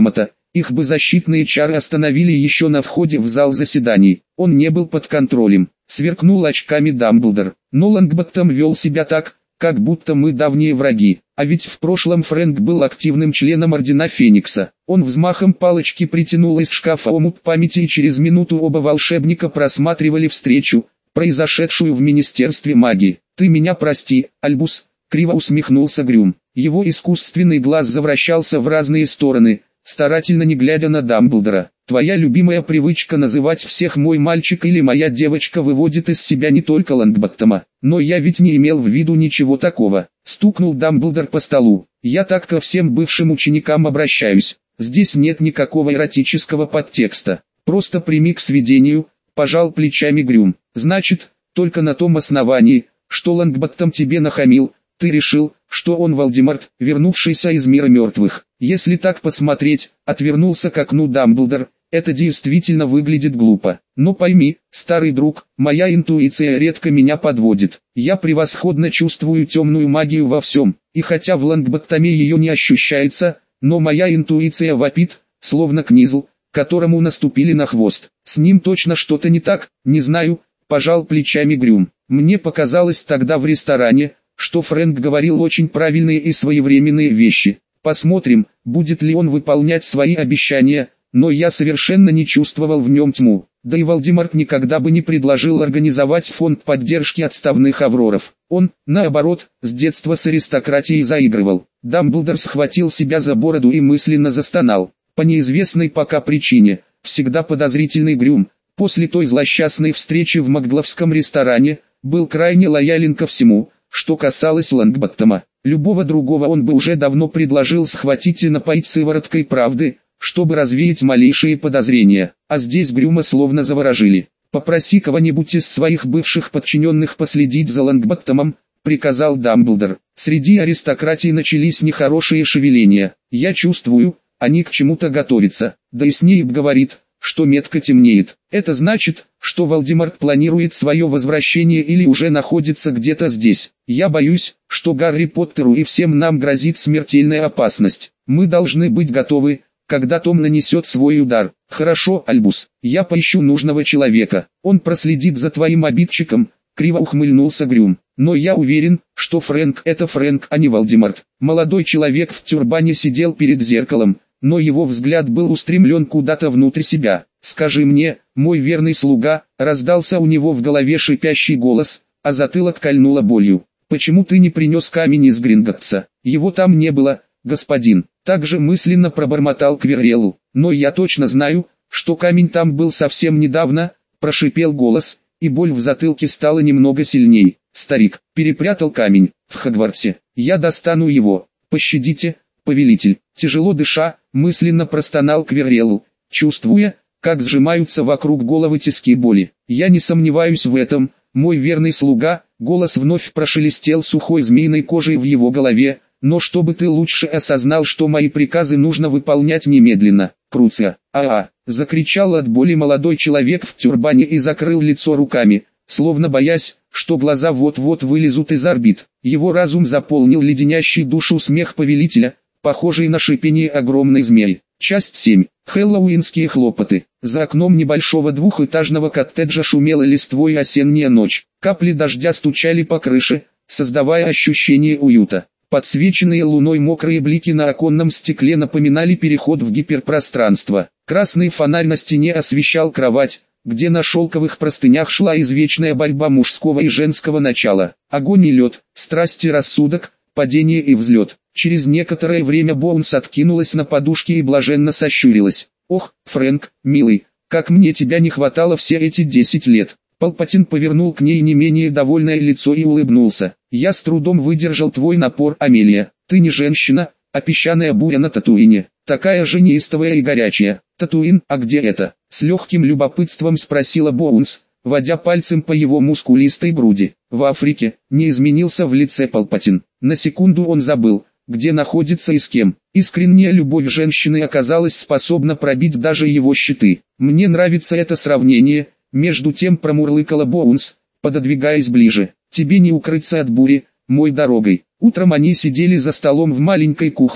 их бы защитные чары остановили еще на входе в зал заседаний. Он не был под контролем. Сверкнул очками Дамблдор. Но Лонгботтом вел себя так, как будто мы давние враги. А ведь в прошлом Фрэнк был активным членом Ордена Феникса. Он взмахом палочки притянул из шкафа омут памяти, и через минуту оба волшебника просматривали встречу, произошедшую в Министерстве магии. «Ты меня прости, Альбус», — криво усмехнулся Грюм. Его искусственный глаз завращался в разные стороны, старательно не глядя на Дамблдора. «Твоя любимая привычка называть всех мой мальчик или моя девочка выводит из себя не только Лонгботтома. Но я ведь не имел в виду ничего такого», — стукнул Дамблдор по столу. «Я так ко всем бывшим ученикам обращаюсь. Здесь нет никакого эротического подтекста. Просто прими к сведению», — пожал плечами Грюм. «Значит, только на том основании, что Лонгботтом тебе нахамил, ты решил, что он Волдеморт, вернувшийся из мира мертвых. Если так посмотреть», — отвернулся к окну Дамблдор, — «это действительно выглядит глупо. Но пойми, старый друг, моя интуиция редко меня подводит. Я превосходно чувствую темную магию во всем, и хотя в Лонгботтоме ее не ощущается, но моя интуиция вопит, словно книзл, которому наступили на хвост. С ним точно что-то не так, не знаю», — пожал плечами Грюм. «Мне показалось тогда в ресторане, что Фрэнк говорил очень правильные и своевременные вещи. Посмотрим, будет ли он выполнять свои обещания, но я совершенно не чувствовал в нем тьму. Да и Волдеморт никогда бы не предложил организовать фонд поддержки отставных авроров. Он, наоборот, с детства с аристократией заигрывал». Дамблдор схватил себя за бороду и мысленно застонал. По неизвестной пока причине, всегда подозрительный Грюм, после той злосчастной встречи в Макгловском ресторане, был крайне лоялен ко всему, что касалось Лонгботтома. Любого другого он бы уже давно предложил схватить и напоить сывороткой правды, чтобы развеять малейшие подозрения. А здесь Грюма словно заворожили. «Попроси кого-нибудь из своих бывших подчиненных последить за Лонгботтомом», — приказал Дамблдор. «Среди аристократии начались нехорошие шевеления. Я чувствую, они к чему-то готовятся. Да и Снейп говорит, что метка темнеет. Это значит, что Волдеморт планирует свое возвращение или уже находится где-то здесь. Я боюсь, что Гарри Поттеру и всем нам грозит смертельная опасность. Мы должны быть готовы, когда Том нанесет свой удар». «Хорошо, Альбус, я поищу нужного человека. Он проследит за твоим обидчиком», — криво ухмыльнулся Грюм. «Но я уверен, что Фрэнк — это Фрэнк, а не Волдеморт». Молодой человек в тюрбане сидел перед зеркалом, но его взгляд был устремлен куда-то внутрь себя. «Скажи мне, мой верный слуга», — раздался у него в голове шипящий голос, а затылок кольнуло болью. «Почему ты не принес камень из Гринготтса? Его там не было, господин». Также мысленно пробормотал Квиррелл. «Но я точно знаю, что камень там был совсем недавно», — прошипел голос, и боль в затылке стала немного сильней. «Старик перепрятал камень в Хогвартсе. Я достану его. Пощадите, повелитель». Тяжело дыша, мысленно простонал Квиррелл, чувствуя, как сжимаются вокруг головы тиски боли. «Я не сомневаюсь в этом, мой верный слуга», — голос вновь прошелестел сухой змеиной кожей в его голове, «но чтобы ты лучше осознал, что мои приказы нужно выполнять немедленно». «Круция! А-а!» — закричал от боли молодой человек в тюрбане и закрыл лицо руками, словно боясь, что глаза вот-вот вылезут из орбит. Его разум заполнил леденящий душу смех повелителя, похожий на шипение огромной змеи. Часть семь. Хэллоуинские хлопоты. За окном небольшого двухэтажного коттеджа шумела листвой осенняя ночь. Капли дождя стучали по крыше, создавая ощущение уюта. Подсвеченные луной мокрые блики на оконном стекле напоминали переход в гиперпространство. Красный фонарь на стене освещал кровать, где на шелковых простынях шла извечная борьба мужского и женского начала. Огонь и лед, страсть и рассудок, падение и взлет. Через некоторое время Боунс откинулась на подушке и блаженно сощурилась. «Ох, Фрэнк, милый, как мне тебя не хватало все эти десять лет». Палпатин повернул к ней не менее довольное лицо и улыбнулся. «Я с трудом выдержал твой напор, Амелия. Ты не женщина, а песчаная буря на Татуине. Такая же неистовая и горячая. Татуин, а где это?» С легким любопытством спросила Боунс, водя пальцем по его мускулистой груди. «В Африке», — не изменился в лице Палпатин. На секунду он забыл, где находится и с кем. Искренняя любовь женщины оказалась способна пробить даже его щиты. «Мне нравится это сравнение», — между тем промурлыкала Боунс, пододвигаясь ближе. «Тебе не укрыться от бури, мой дорогой». Утром они сидели за столом в маленькой кухне,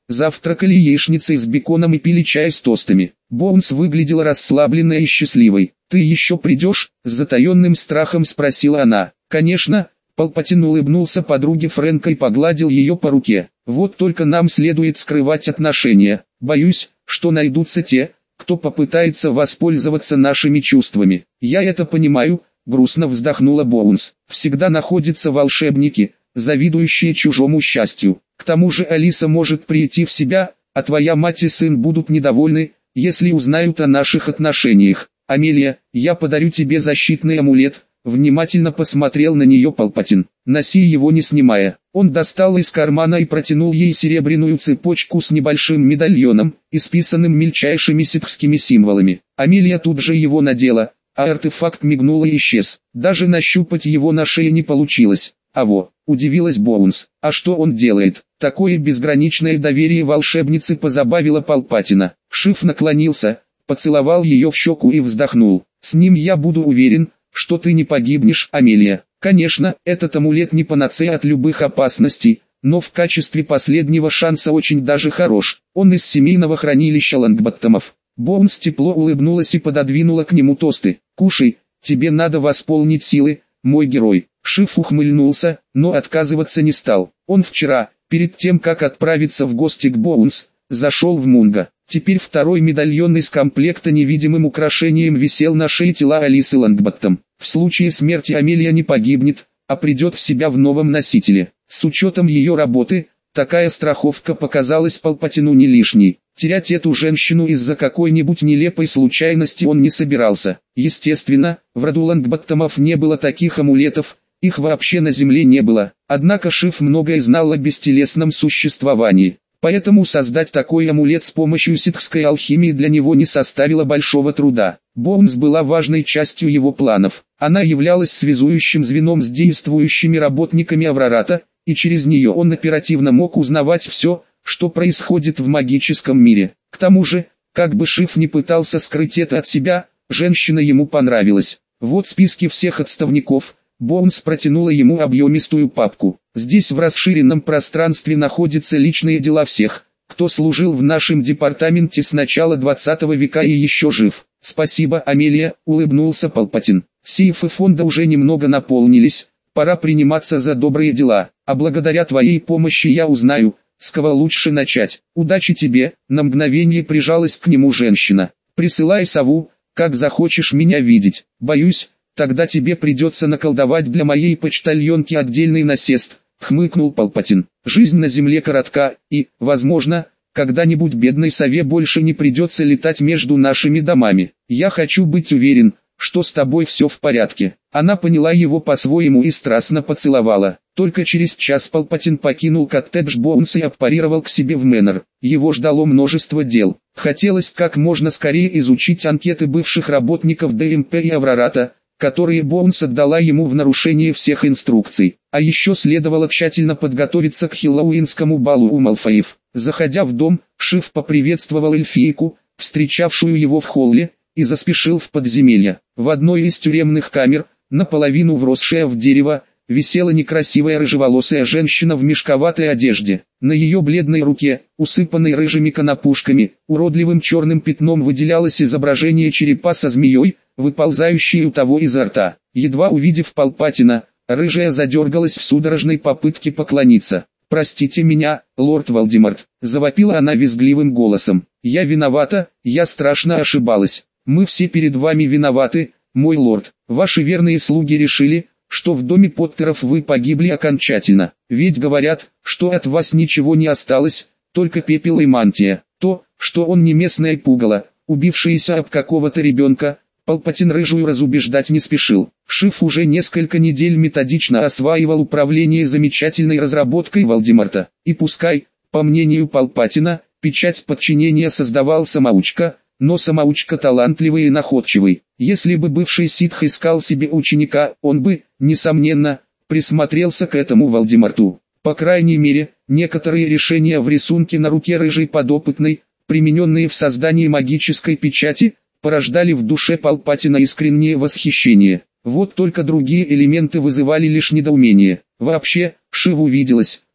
завтракали яичницей с беконом и пили чай с тостами. Боунс выглядела расслабленной и счастливой. «Ты еще придешь?» — с затаенным страхом спросила она. «Конечно». Палпатин улыбнулся подруге Фрэнка и погладил ее по руке. «Вот только нам следует скрывать отношения. Боюсь, что найдутся те, кто попытается воспользоваться нашими чувствами». «Я это понимаю», — грустно вздохнула Боунс. «Всегда находятся волшебники, завидующие чужому счастью. К тому же Алиса может прийти в себя, а твоя мать и сын будут недовольны, если узнают о наших отношениях. Амелия, я подарю тебе защитный амулет». Внимательно посмотрел на нее Палпатин. «Носи его не снимая». Он достал из кармана и протянул ей серебряную цепочку с небольшим медальоном, исписанным мельчайшими ситхскими символами. Амелия тут же его надела, а артефакт мигнул и исчез. Даже нащупать его на шее не получилось. «А во!» – удивилась Боунс. «А что он делает?» Такое безграничное доверие волшебницы позабавило Палпатина. Шиф наклонился, поцеловал ее в щеку и вздохнул. «С ним я буду уверен, что ты не погибнешь, Амелия. Конечно, этот амулет не панацея от любых опасностей, но в качестве последнего шанса очень даже хорош. Он из семейного хранилища Лонгботтомов». Боунс тепло улыбнулась и пододвинула к нему тосты. «Кушай, тебе надо восполнить силы, мой герой». Шиф ухмыльнулся, но отказываться не стал. Он вчера, перед тем как отправиться в гости к Боунс, зашел в Мунго. Теперь второй медальон из комплекта невидимым украшением висел на шее тела Алисы Лонгботтом. В случае смерти Амелия не погибнет, а придет в себя в новом носителе. С учетом ее работы, такая страховка показалась Палпатину не лишней. Терять эту женщину из-за какой-нибудь нелепой случайности он не собирался. Естественно, в роду Лонгботтомов не было таких амулетов, их вообще на земле не было. Однако Шиф многое знал о бестелесном существовании. Поэтому создать такой амулет с помощью ситхской алхимии для него не составило большого труда. Боунс была важной частью его планов. Она являлась связующим звеном с действующими работниками Аврората, и через нее он оперативно мог узнавать все, что происходит в магическом мире. К тому же, как бы Шиф не пытался скрыть это от себя, женщина ему понравилась. Вот списки всех отставников. Боунс протянула ему объемистую папку. Здесь в расширенном пространстве находятся личные дела всех, кто служил в нашем департаменте с начала двадцатого века и еще жив. «Спасибо, Амелия», — улыбнулся Палпатин. «Сейфы фонда уже немного наполнились, пора приниматься за добрые дела, а благодаря твоей помощи я узнаю, с кого лучше начать. Удачи тебе», — на мгновение прижалась к нему женщина. «Присылай сову, как захочешь меня видеть. Боюсь, тогда тебе придется наколдовать для моей почтальонки отдельный насест», — хмыкнул Палпатин. «Жизнь на земле коротка, и, возможно, когда-нибудь бедной сове больше не придется летать между нашими домами. Я хочу быть уверен, что с тобой все в порядке». Она поняла его по-своему и страстно поцеловала. Только через час Палпатин покинул коттедж Боунса и аппарировал к себе в Мэннер. Его ждало множество дел. Хотелось как можно скорее изучить анкеты бывших работников ДМП и Аврората, которые Боунс отдала ему в нарушение всех инструкций. А еще следовало тщательно подготовиться к хэллоуинскому балу у Малфоев. Заходя в дом, Шиф поприветствовал эльфийку, встречавшую его в холле, и заспешил в подземелье. В одной из тюремных камер, наполовину вросшая в дерево, висела некрасивая рыжеволосая женщина в мешковатой одежде. На ее бледной руке, усыпанной рыжими конопушками, уродливым черным пятном выделялось изображение черепа со змеей, выползающей у того изо рта. Едва увидев Палпатина, рыжая задергалась в судорожной попытке поклониться. «Простите меня, лорд Волдеморт», — завопила она визгливым голосом. «Я виновата, я страшно ошибалась. Мы все перед вами виноваты, мой лорд. Ваши верные слуги решили, что в доме Поттеров вы погибли окончательно. Ведь говорят, что от вас ничего не осталось, только пепел и мантия. То, что он не местное пугало, убившееся об какого-то ребенка». Палпатин рыжую разубеждать не спешил. Шиф уже несколько недель методично осваивал управление замечательной разработкой Волдеморта. И пускай, по мнению Палпатина, печать подчинения создавал самоучка, но самоучка талантливый и находчивый. Если бы бывший ситх искал себе ученика, он бы, несомненно, присмотрелся к этому Волдеморту. По крайней мере, некоторые решения в рисунке на руке рыжей подопытной, примененные в создании магической печати, порождали в душе Палпатина искреннее восхищение. Вот только другие элементы вызывали лишь недоумение. Вообще, Шиву виделось,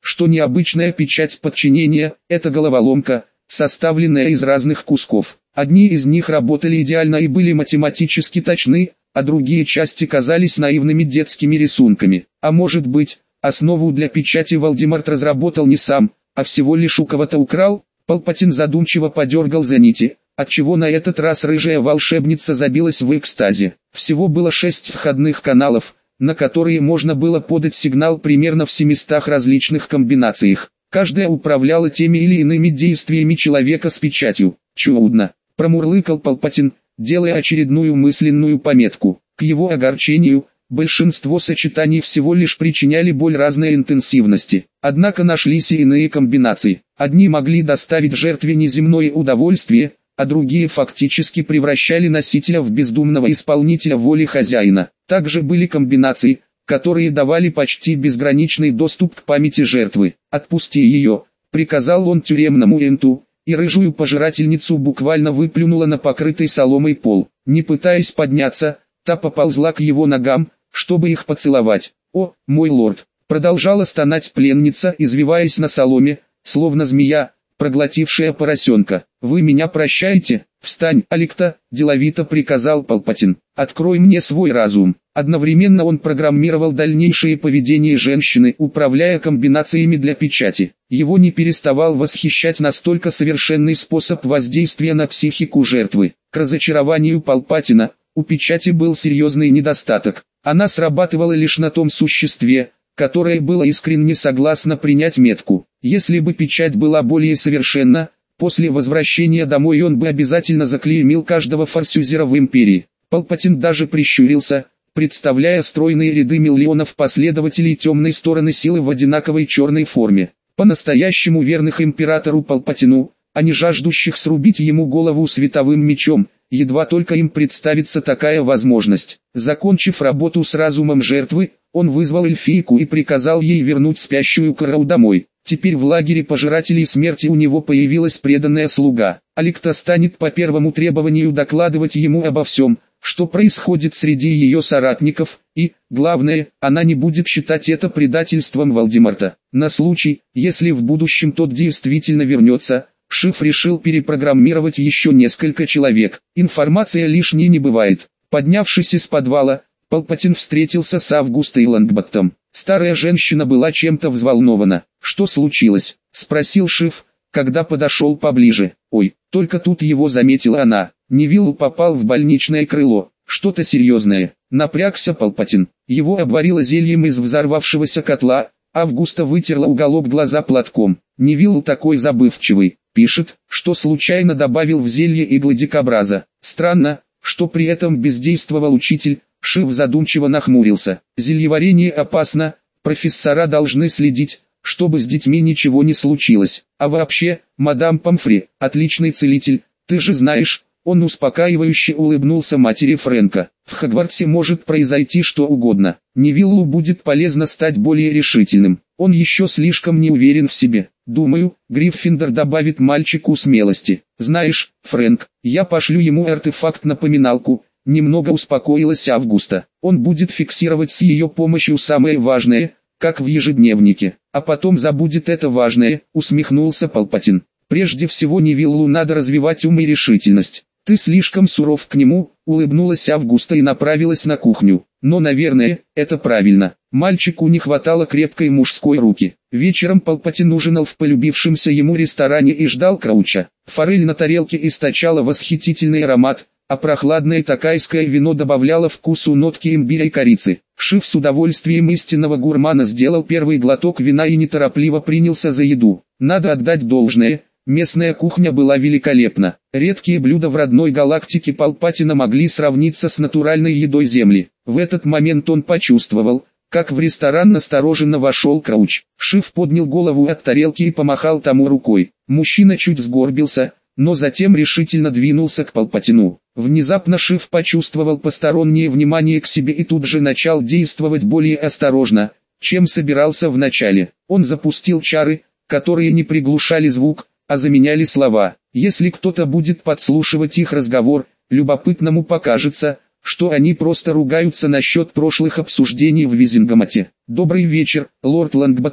что необычная печать подчинения – это головоломка, составленная из разных кусков. Одни из них работали идеально и были математически точны, а другие части казались наивными детскими рисунками. А может быть, основу для печати Волдеморт разработал не сам, а всего лишь у кого-то украл? Палпатин задумчиво подергал за нити, отчего на этот раз рыжая волшебница забилась в экстазе. Всего было шесть входных каналов, на которые можно было подать сигнал примерно в семистах различных комбинациях. Каждая управляла теми или иными действиями человека с печатью. Чудно, промурлыкал Палпатин, делая очередную мысленную пометку. К его огорчению, большинство сочетаний всего лишь причиняли боль разной интенсивности. Однако нашлись и иные комбинации. Одни могли доставить жертве неземное удовольствие, а другие фактически превращали носителя в бездумного исполнителя воли хозяина. Также были комбинации, которые давали почти безграничный доступ к памяти жертвы. «Отпусти ее», — приказал он тюремному энту, и рыжую пожирательницу буквально выплюнула на покрытый соломой пол. Не пытаясь подняться, та поползла к его ногам, чтобы их поцеловать. «О, мой лорд», — продолжала стонать пленница, извиваясь на соломе, словно змея, проглотившая поросенка. «Вы меня прощаете? Встань, Аликта», — деловито приказал Палпатин. «Открой мне свой разум». Одновременно он программировал дальнейшее поведение женщины, управляя комбинациями для печати. Его не переставал восхищать настолько совершенный способ воздействия на психику жертвы. К разочарованию Палпатина, у печати был серьезный недостаток. Она срабатывала лишь на том существе, которое было искренне согласно принять метку. Если бы печать была более совершенна, после возвращения домой он бы обязательно заклеймил каждого форсюзера в Империи. Палпатин даже прищурился, представляя стройные ряды миллионов последователей темной стороны силы в одинаковой черной форме. По-настоящему верных императору Палпатину, а не жаждущих срубить ему голову световым мечом, едва только им представится такая возможность. Закончив работу с разумом жертвы, он вызвал эльфийку и приказал ей вернуть спящую Карау домой. Теперь в лагере пожирателей смерти у него появилась преданная слуга. Аликта станет по первому требованию докладывать ему обо всем, что происходит среди ее соратников, и, главное, она не будет считать это предательством Волдеморта. На случай, если в будущем тот действительно вернется, Шиф решил перепрограммировать еще несколько человек. Информация лишней не бывает. Поднявшись из подвала, Палпатин встретился с Августой Лонгботтом. Старая женщина была чем-то взволнована. «Что случилось?» — спросил Шиф, когда подошел поближе. «Ой», только тут его заметила она. Невилл попал в больничное крыло. «Что-то серьезное». Напрягся Палпатин. Его обварило зельем из взорвавшегося котла. Августа вытерла уголок глаза платком. Невилл такой забывчивый. Пишет, что случайно добавил в зелье иглы дикобраза. Странно, что при этом бездействовал учитель. Шиф задумчиво нахмурился. Зельеварение опасно, профессора должны следить, чтобы с детьми ничего не случилось. А вообще, мадам Помфри, отличный целитель, ты же знаешь. Он успокаивающе улыбнулся матери Фрэнка. В Хогвартсе может произойти что угодно. Невиллу будет полезно стать более решительным. Он еще слишком не уверен в себе. Думаю, Гриффиндор добавит мальчику смелости. Знаешь, Фрэнк, я пошлю ему артефакт-напоминалку. Немного успокоилась Августа. Он будет фиксировать с ее помощью самое важное, как в ежедневнике. А потом забудет это важное, усмехнулся Палпатин. Прежде всего Невиллу надо развивать ум и решительность. Ты слишком суров к нему, улыбнулась Августа и направилась на кухню. Но, наверное, это правильно. Мальчику не хватало крепкой мужской руки. Вечером Палпатин ужинал в полюбившемся ему ресторане и ждал Крауча. Форель на тарелке источала восхитительный аромат, а прохладное токайское вино добавляло вкусу нотки имбиря и корицы. Шиф с удовольствием истинного гурмана сделал первый глоток вина и неторопливо принялся за еду. Надо отдать должное, местная кухня была великолепна. Редкие блюда в родной галактике Палпатина могли сравниться с натуральной едой Земли. В этот момент он почувствовал, как в ресторан настороженно вошел Крауч. Шиф поднял голову от тарелки и помахал тому рукой. Мужчина чуть сгорбился, но затем решительно двинулся к Палпатину. Внезапно Шиф почувствовал постороннее внимание к себе и тут же начал действовать более осторожно, чем собирался вначале. Он запустил чары, которые не приглушали звук, а заменяли слова. Если кто-то будет подслушивать их разговор, любопытному покажется, что они просто ругаются насчет прошлых обсуждений в Визингамате. «Добрый вечер, лорд Лонгботтом»,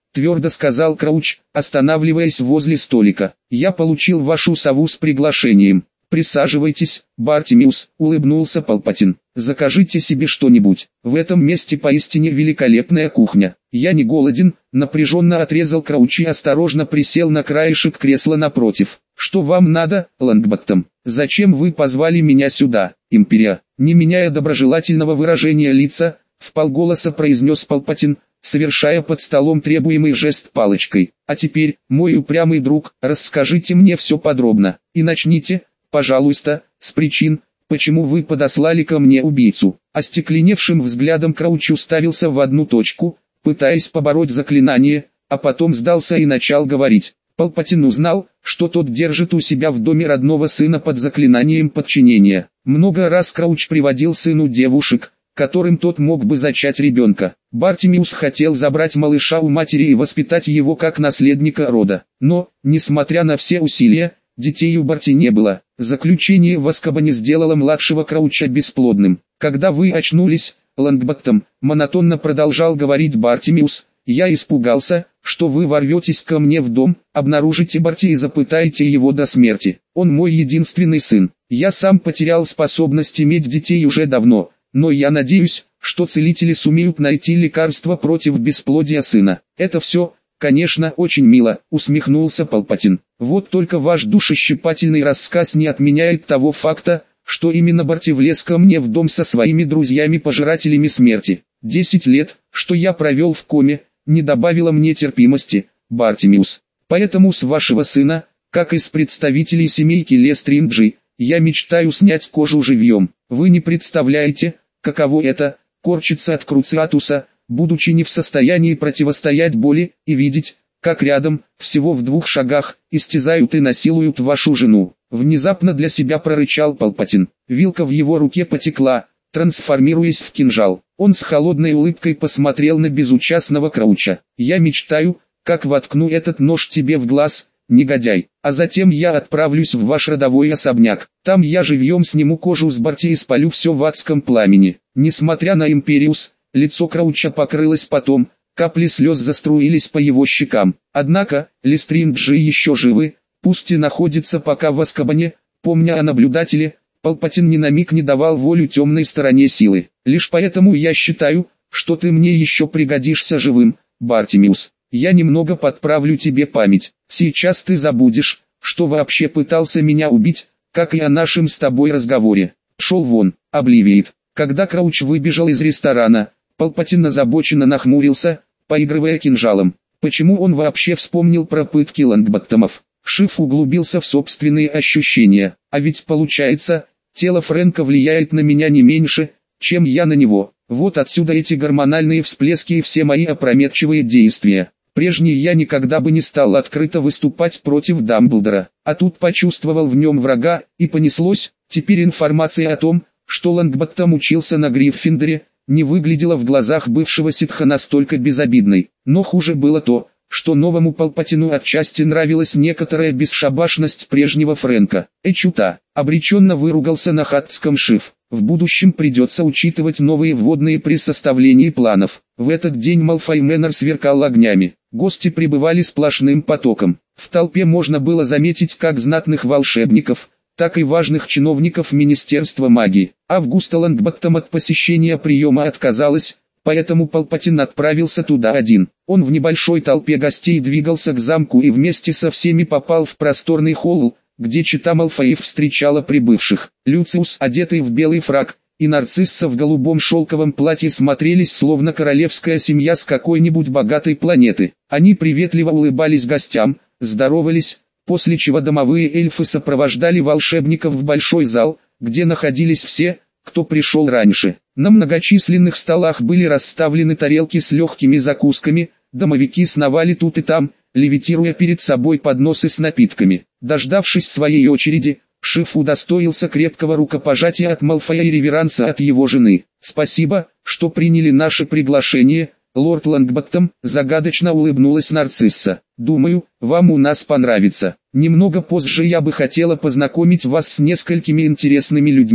твердо сказал Крауч, останавливаясь возле столика. «Я получил вашу сову с приглашением. Присаживайтесь, Бартимиус», — улыбнулся Палпатин. «Закажите себе что-нибудь. В этом месте поистине великолепная кухня». «Я не голоден», — напряженно отрезал Крауч и осторожно присел на краешек кресла напротив. «Что вам надо, Лонгботтом? Зачем вы позвали меня сюда, Империя?» Не меняя доброжелательного выражения лица, вполголоса произнес Палпатин, совершая под столом требуемый жест палочкой. «А теперь, мой упрямый друг, расскажите мне все подробно. И начните, пожалуйста, с причин, почему вы подослали ко мне убийцу». Остекленевшим взглядом Крауч уставился в одну точку, пытаясь побороть заклинание, а потом сдался и начал говорить. Палпатин узнал, что тот держит у себя в доме родного сына под заклинанием подчинения. Много раз Крауч приводил сыну девушек, которым тот мог бы зачать ребенка. Бартимиус хотел забрать малыша у матери и воспитать его как наследника рода. Но, несмотря на все усилия, детей у Барти не было. Заключение в Азкабане сделало младшего Крауча бесплодным. «Когда вы очнулись, Лонгботтом», — монотонно продолжал говорить Бартимиус, — «я испугался, что вы ворветесь ко мне в дом, обнаружите Барти и запытаете его до смерти. Он мой единственный сын. Я сам потерял способность иметь детей уже давно, но я надеюсь, что целители сумеют найти лекарство против бесплодия сына. Это все, конечно, очень мило», — усмехнулся Палпатин. «Вот только ваш душещипательный рассказ не отменяет того факта, что именно Барти влез ко мне в дом со своими друзьями-пожирателями смерти. Десять лет, что я провел в коме, не добавило мне терпимости, Бартимиус. Поэтому с вашего сына, как и с представителей семейки Лестринджи, я мечтаю снять кожу живьем. Вы не представляете, каково это, корчиться от Круциатуса, будучи не в состоянии противостоять боли, и видеть, как рядом, всего в двух шагах, истязают и насилуют вашу жену». Внезапно для себя прорычал Палпатин. Вилка в его руке потекла, трансформируясь в кинжал. Он с холодной улыбкой посмотрел на безучастного Крауча. «Я мечтаю, как воткну этот нож тебе в глаз, негодяй, а затем я отправлюсь в ваш родовой особняк. Там я живьем сниму кожу с Барти и спалю все в адском пламени». Несмотря на Империус, лицо Крауча покрылось потом, капли слез заструились по его щекам. Однако, Лестринджи еще живы, пусть и находится пока в Азкабане. Помня о наблюдателе, Палпатин ни на миг не давал волю темной стороне силы. «Лишь поэтому я считаю, что ты мне еще пригодишься живым, Бартимиус. Я немного подправлю тебе память. Сейчас ты забудешь, что вообще пытался меня убить, как и о нашем с тобой разговоре. Шел вон, Обливиет». Когда Крауч выбежал из ресторана, Палпатин озабоченно нахмурился, поигрывая кинжалом. Почему он вообще вспомнил про пытки Лонгботтомов? Шиф углубился в собственные ощущения. А ведь получается, тело Фрэнка влияет на меня не меньше, чем я на него. Вот отсюда эти гормональные всплески и все мои опрометчивые действия. Прежний я никогда бы не стал открыто выступать против Дамблдора, а тут почувствовал в нем врага, и понеслось. Теперь информация о том, что Лонгботтом учился на Гриффиндоре, не выглядела в глазах бывшего ситха настолько безобидной. Но хуже было то, что новому Палпатину отчасти нравилась некоторая бесшабашность прежнего Фрэнка. «Эчута», — обреченно выругался на хатском Шиф. «В будущем придется учитывать новые вводные при составлении планов». В этот день Малфой Мэннер сверкал огнями. Гости прибывали сплошным потоком. В толпе можно было заметить как знатных волшебников, так и важных чиновников Министерства магии. Августа Лонгботтом от посещения приема отказалась, поэтому Палпатин отправился туда один. Он в небольшой толпе гостей двигался к замку и вместе со всеми попал в просторный холл, где чета Малфоев встречала прибывших. Люциус, одетый в белый фрак, и Нарцисса в голубом шелковом платье смотрелись словно королевская семья с какой-нибудь богатой планеты. Они приветливо улыбались гостям, здоровались, после чего домовые эльфы сопровождали волшебников в большой зал, где находились все, кто пришел раньше. На многочисленных столах были расставлены тарелки с легкими закусками, домовики сновали тут и там, левитируя перед собой подносы с напитками. Дождавшись своей очереди, Шиф удостоился крепкого рукопожатия от Малфоя и реверанса от его жены. «Спасибо, что приняли наше приглашение, лорд Лонгботтом», — загадочно улыбнулась Нарцисса. «Думаю, вам у нас понравится. Немного позже я бы хотела познакомить вас с несколькими интересными людьми».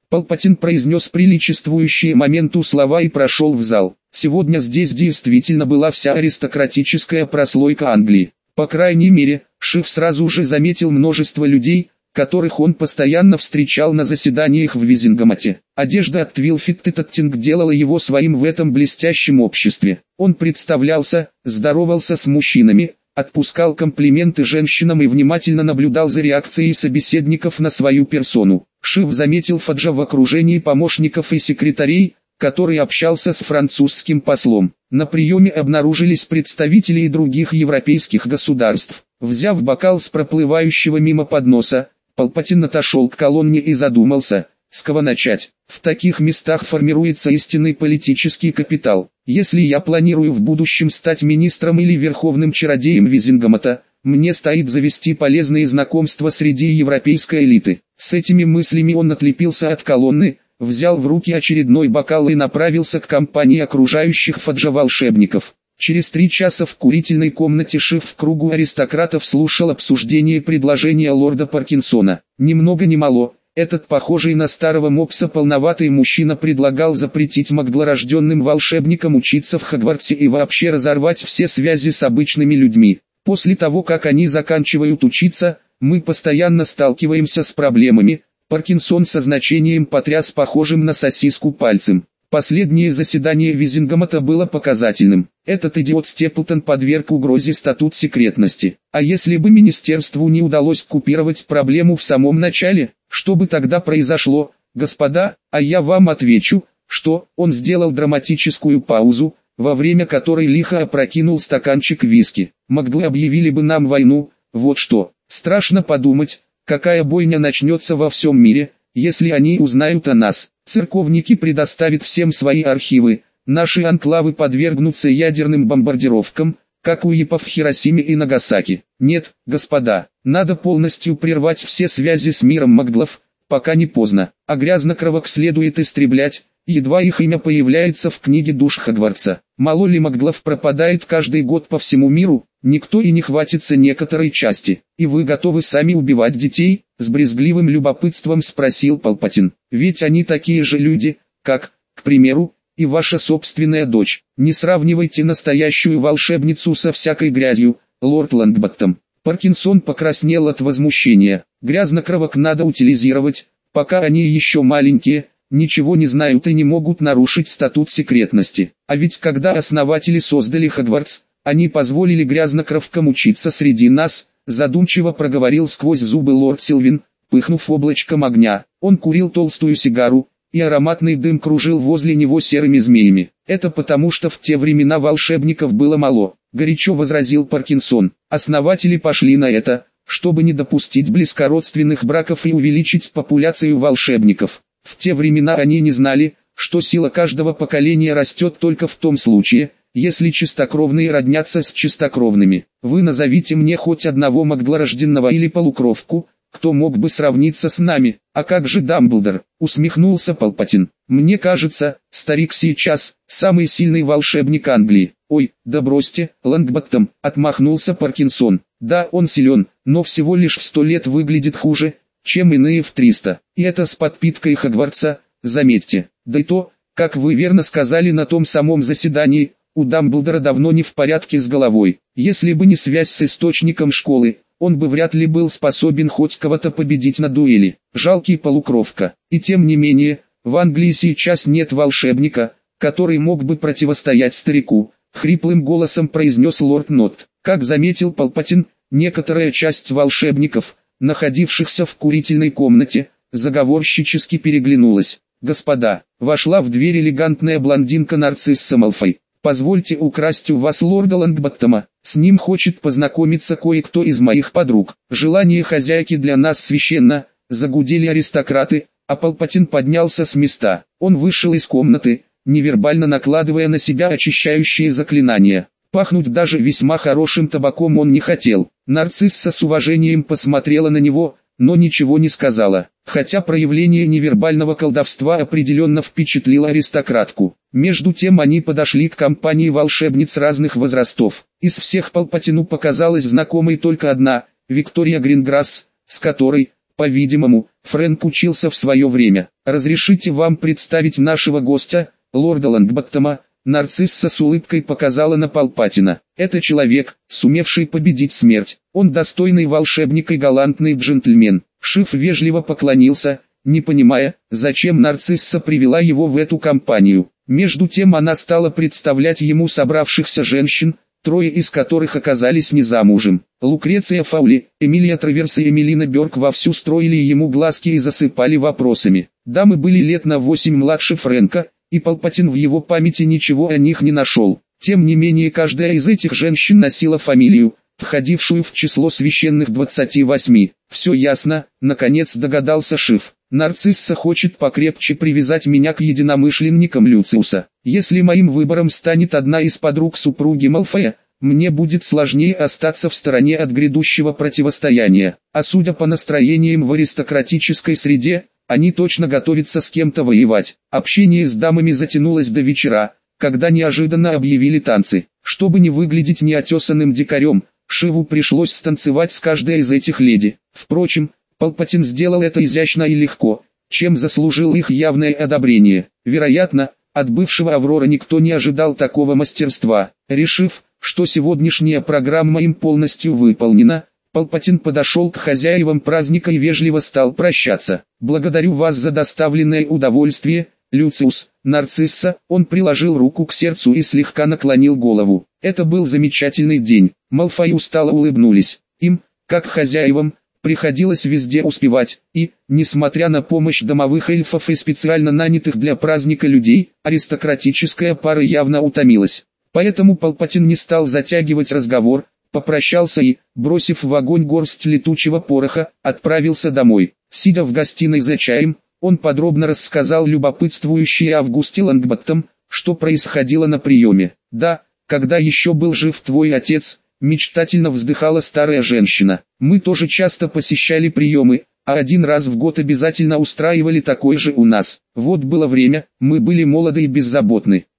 Палпатин произнес приличествующие моменту слова и прошел в зал. Сегодня здесь действительно была вся аристократическая прослойка Англии. По крайней мере, Шиф сразу же заметил множество людей, которых он постоянно встречал на заседаниях в Визингамате. Одежда от Твилфит и Таттинг делала его своим в этом блестящем обществе. Он представлялся, здоровался с мужчинами, отпускал комплименты женщинам и внимательно наблюдал за реакцией собеседников на свою персону. Шиф заметил Фаджа в окружении помощников и секретарей, который общался с французским послом. На приеме обнаружились представители и других европейских государств. Взяв бокал с проплывающего мимо подноса, Палпатин отошел к колонне и задумался, с кого начать. В таких местах формируется истинный политический капитал. Если я планирую в будущем стать министром или верховным чародеем Визингамата, мне стоит завести полезные знакомства среди европейской элиты. С этими мыслями он отлепился от колонны, взял в руки очередной бокал и направился к компании окружающих Фаджа волшебников. Через три часа в курительной комнате Шиф в кругу аристократов слушал обсуждение предложения лорда Паркинсона. Ни много ни мало, этот похожий на старого мопса полноватый мужчина предлагал запретить магдлорожденным волшебникам учиться в Хогвартсе и вообще разорвать все связи с обычными людьми. После того, как они заканчивают учиться, мы постоянно сталкиваемся с проблемами. Паркинсон со значением потряс похожим на сосиску пальцем. Последнее заседание Визингамата было показательным. Этот идиот Степлтон подверг угрозе статут секретности. А если бы министерству не удалось купировать проблему в самом начале, что бы тогда произошло, господа? А я вам отвечу, что он сделал драматическую паузу, во время которой лихо опрокинул стаканчик виски. Маглы объявили бы нам войну, вот что. Страшно подумать, какая бойня начнется во всем мире, если они узнают о нас. Церковники предоставят всем свои архивы, наши анклавы подвергнутся ядерным бомбардировкам, как у япов в Хиросиме и Нагасаки. Нет, господа, надо полностью прервать все связи с миром маглов, пока не поздно, а грязнокровок следует истреблять, едва их имя появляется в книге душ Хогвартса. Мало ли маглов пропадает каждый год по всему миру, никто и не хватится некоторой части. И вы готовы сами убивать детей? С брезгливым любопытством спросил Палпатин. Ведь они такие же люди, как, к примеру, и ваша собственная дочь. Не сравнивайте настоящую волшебницу со всякой грязью, лорд Лонгботтом. Паркинсон покраснел от возмущения. Грязнокровок надо утилизировать, пока они еще маленькие, ничего не знают и не могут нарушить статут секретности. А ведь когда основатели создали Хогвартс, они позволили грязнокровкам учиться среди нас, задумчиво проговорил сквозь зубы лорд Силвин, пыхнув облачком огня. Он курил толстую сигару, и ароматный дым кружил возле него серыми змеями. Это потому, что в те времена волшебников было мало, горячо возразил Паркинсон. Основатели пошли на это, чтобы не допустить близкородственных браков и увеличить популяцию волшебников. В те времена они не знали, что сила каждого поколения растет только в том случае, если чистокровные роднятся с чистокровными. Вы назовите мне хоть одного магдлорожденного или полукровку, кто мог бы сравниться с нами. А как же Дамблдор? Усмехнулся Палпатин. Мне кажется, старик сейчас самый сильный волшебник Англии. Ой, да бросьте, Лонгботтом, отмахнулся Паркинсон. Да, он силен, но всего лишь в сто лет выглядит хуже, чем иные в триста. И это с подпиткой Хогвартса, заметьте. Да и то, как вы верно сказали на том самом заседании, у Дамблдора давно не в порядке с головой. Если бы не связь с источником школы, он бы вряд ли был способен хоть кого-то победить на дуэли. Жалкий полукровка. И тем не менее, в Англии сейчас нет волшебника, который мог бы противостоять старику, хриплым голосом произнес лорд Нотт. Как заметил Палпатин, некоторая часть волшебников, находившихся в курительной комнате, заговорщически переглянулась. «Господа», вошла в дверь элегантная блондинка Нарцисса Малфой. «Позвольте украсть у вас лорда Лонгботтома, с ним хочет познакомиться кое-кто из моих подруг». Желание хозяйки для нас священно, загудели аристократы, а Палпатин поднялся с места. Он вышел из комнаты, невербально накладывая на себя очищающие заклинания. Пахнуть даже весьма хорошим табаком он не хотел. Нарцисса с уважением посмотрела на него, но ничего не сказала, хотя проявление невербального колдовства определенно впечатлило аристократку. Между тем они подошли к компании волшебниц разных возрастов. Из всех Палпатину показалась знакомой только одна, Виктория Гринграсс, с которой, По-видимому, Фрэнк учился в свое время. «Разрешите вам представить нашего гостя, лорда Лонгботтома?» Нарцисса с улыбкой показала на Палпатина. «Это человек, сумевший победить смерть. Он достойный волшебник и галантный джентльмен». Шиф вежливо поклонился, не понимая, зачем Нарцисса привела его в эту компанию. Между тем она стала представлять ему собравшихся женщин, трое из которых оказались не замужем. Лукреция Фаули, Эмилия Траверс и Эмилина Бёрк вовсю строили ему глазки и засыпали вопросами. Дамы были лет на восемь младше Фрэнка, и Палпатин в его памяти ничего о них не нашел. Тем не менее каждая из этих женщин носила фамилию, входившую в число священных двадцати восьми. «Все ясно», — наконец догадался Шиф. «Нарцисса хочет покрепче привязать меня к единомышленникам Люциуса. Если моим выбором станет одна из подруг супруги Малфоя, мне будет сложнее остаться в стороне от грядущего противостояния. А судя по настроениям в аристократической среде, они точно готовятся с кем-то воевать». Общение с дамами затянулось до вечера, когда неожиданно объявили танцы. Чтобы не выглядеть неотесанным дикарем, Шиву пришлось станцевать с каждой из этих леди. Впрочем, Палпатин сделал это изящно и легко, чем заслужил их явное одобрение. Вероятно, от бывшего Аврора никто не ожидал такого мастерства. Решив, что сегодняшняя программа им полностью выполнена, Палпатин подошел к хозяевам праздника и вежливо стал прощаться. «Благодарю вас за доставленное удовольствие, Люциус, Нарцисса». Он приложил руку к сердцу и слегка наклонил голову. Это был замечательный день. Малфой устало улыбнулись. Им, как хозяевам, приходилось везде успевать, и, несмотря на помощь домовых эльфов и специально нанятых для праздника людей, аристократическая пара явно утомилась. Поэтому Палпатин не стал затягивать разговор, попрощался и, бросив в огонь горсть летучего пороха, отправился домой. Сидя в гостиной за чаем, он подробно рассказал любопытствующей Августе Лонгботтом, что происходило на приеме. «Да, когда еще был жив твой отец», — мечтательно вздыхала старая женщина. «Мы тоже часто посещали приемы, а один раз в год обязательно устраивали такой же у нас. Вот было время, мы были молоды и беззаботны.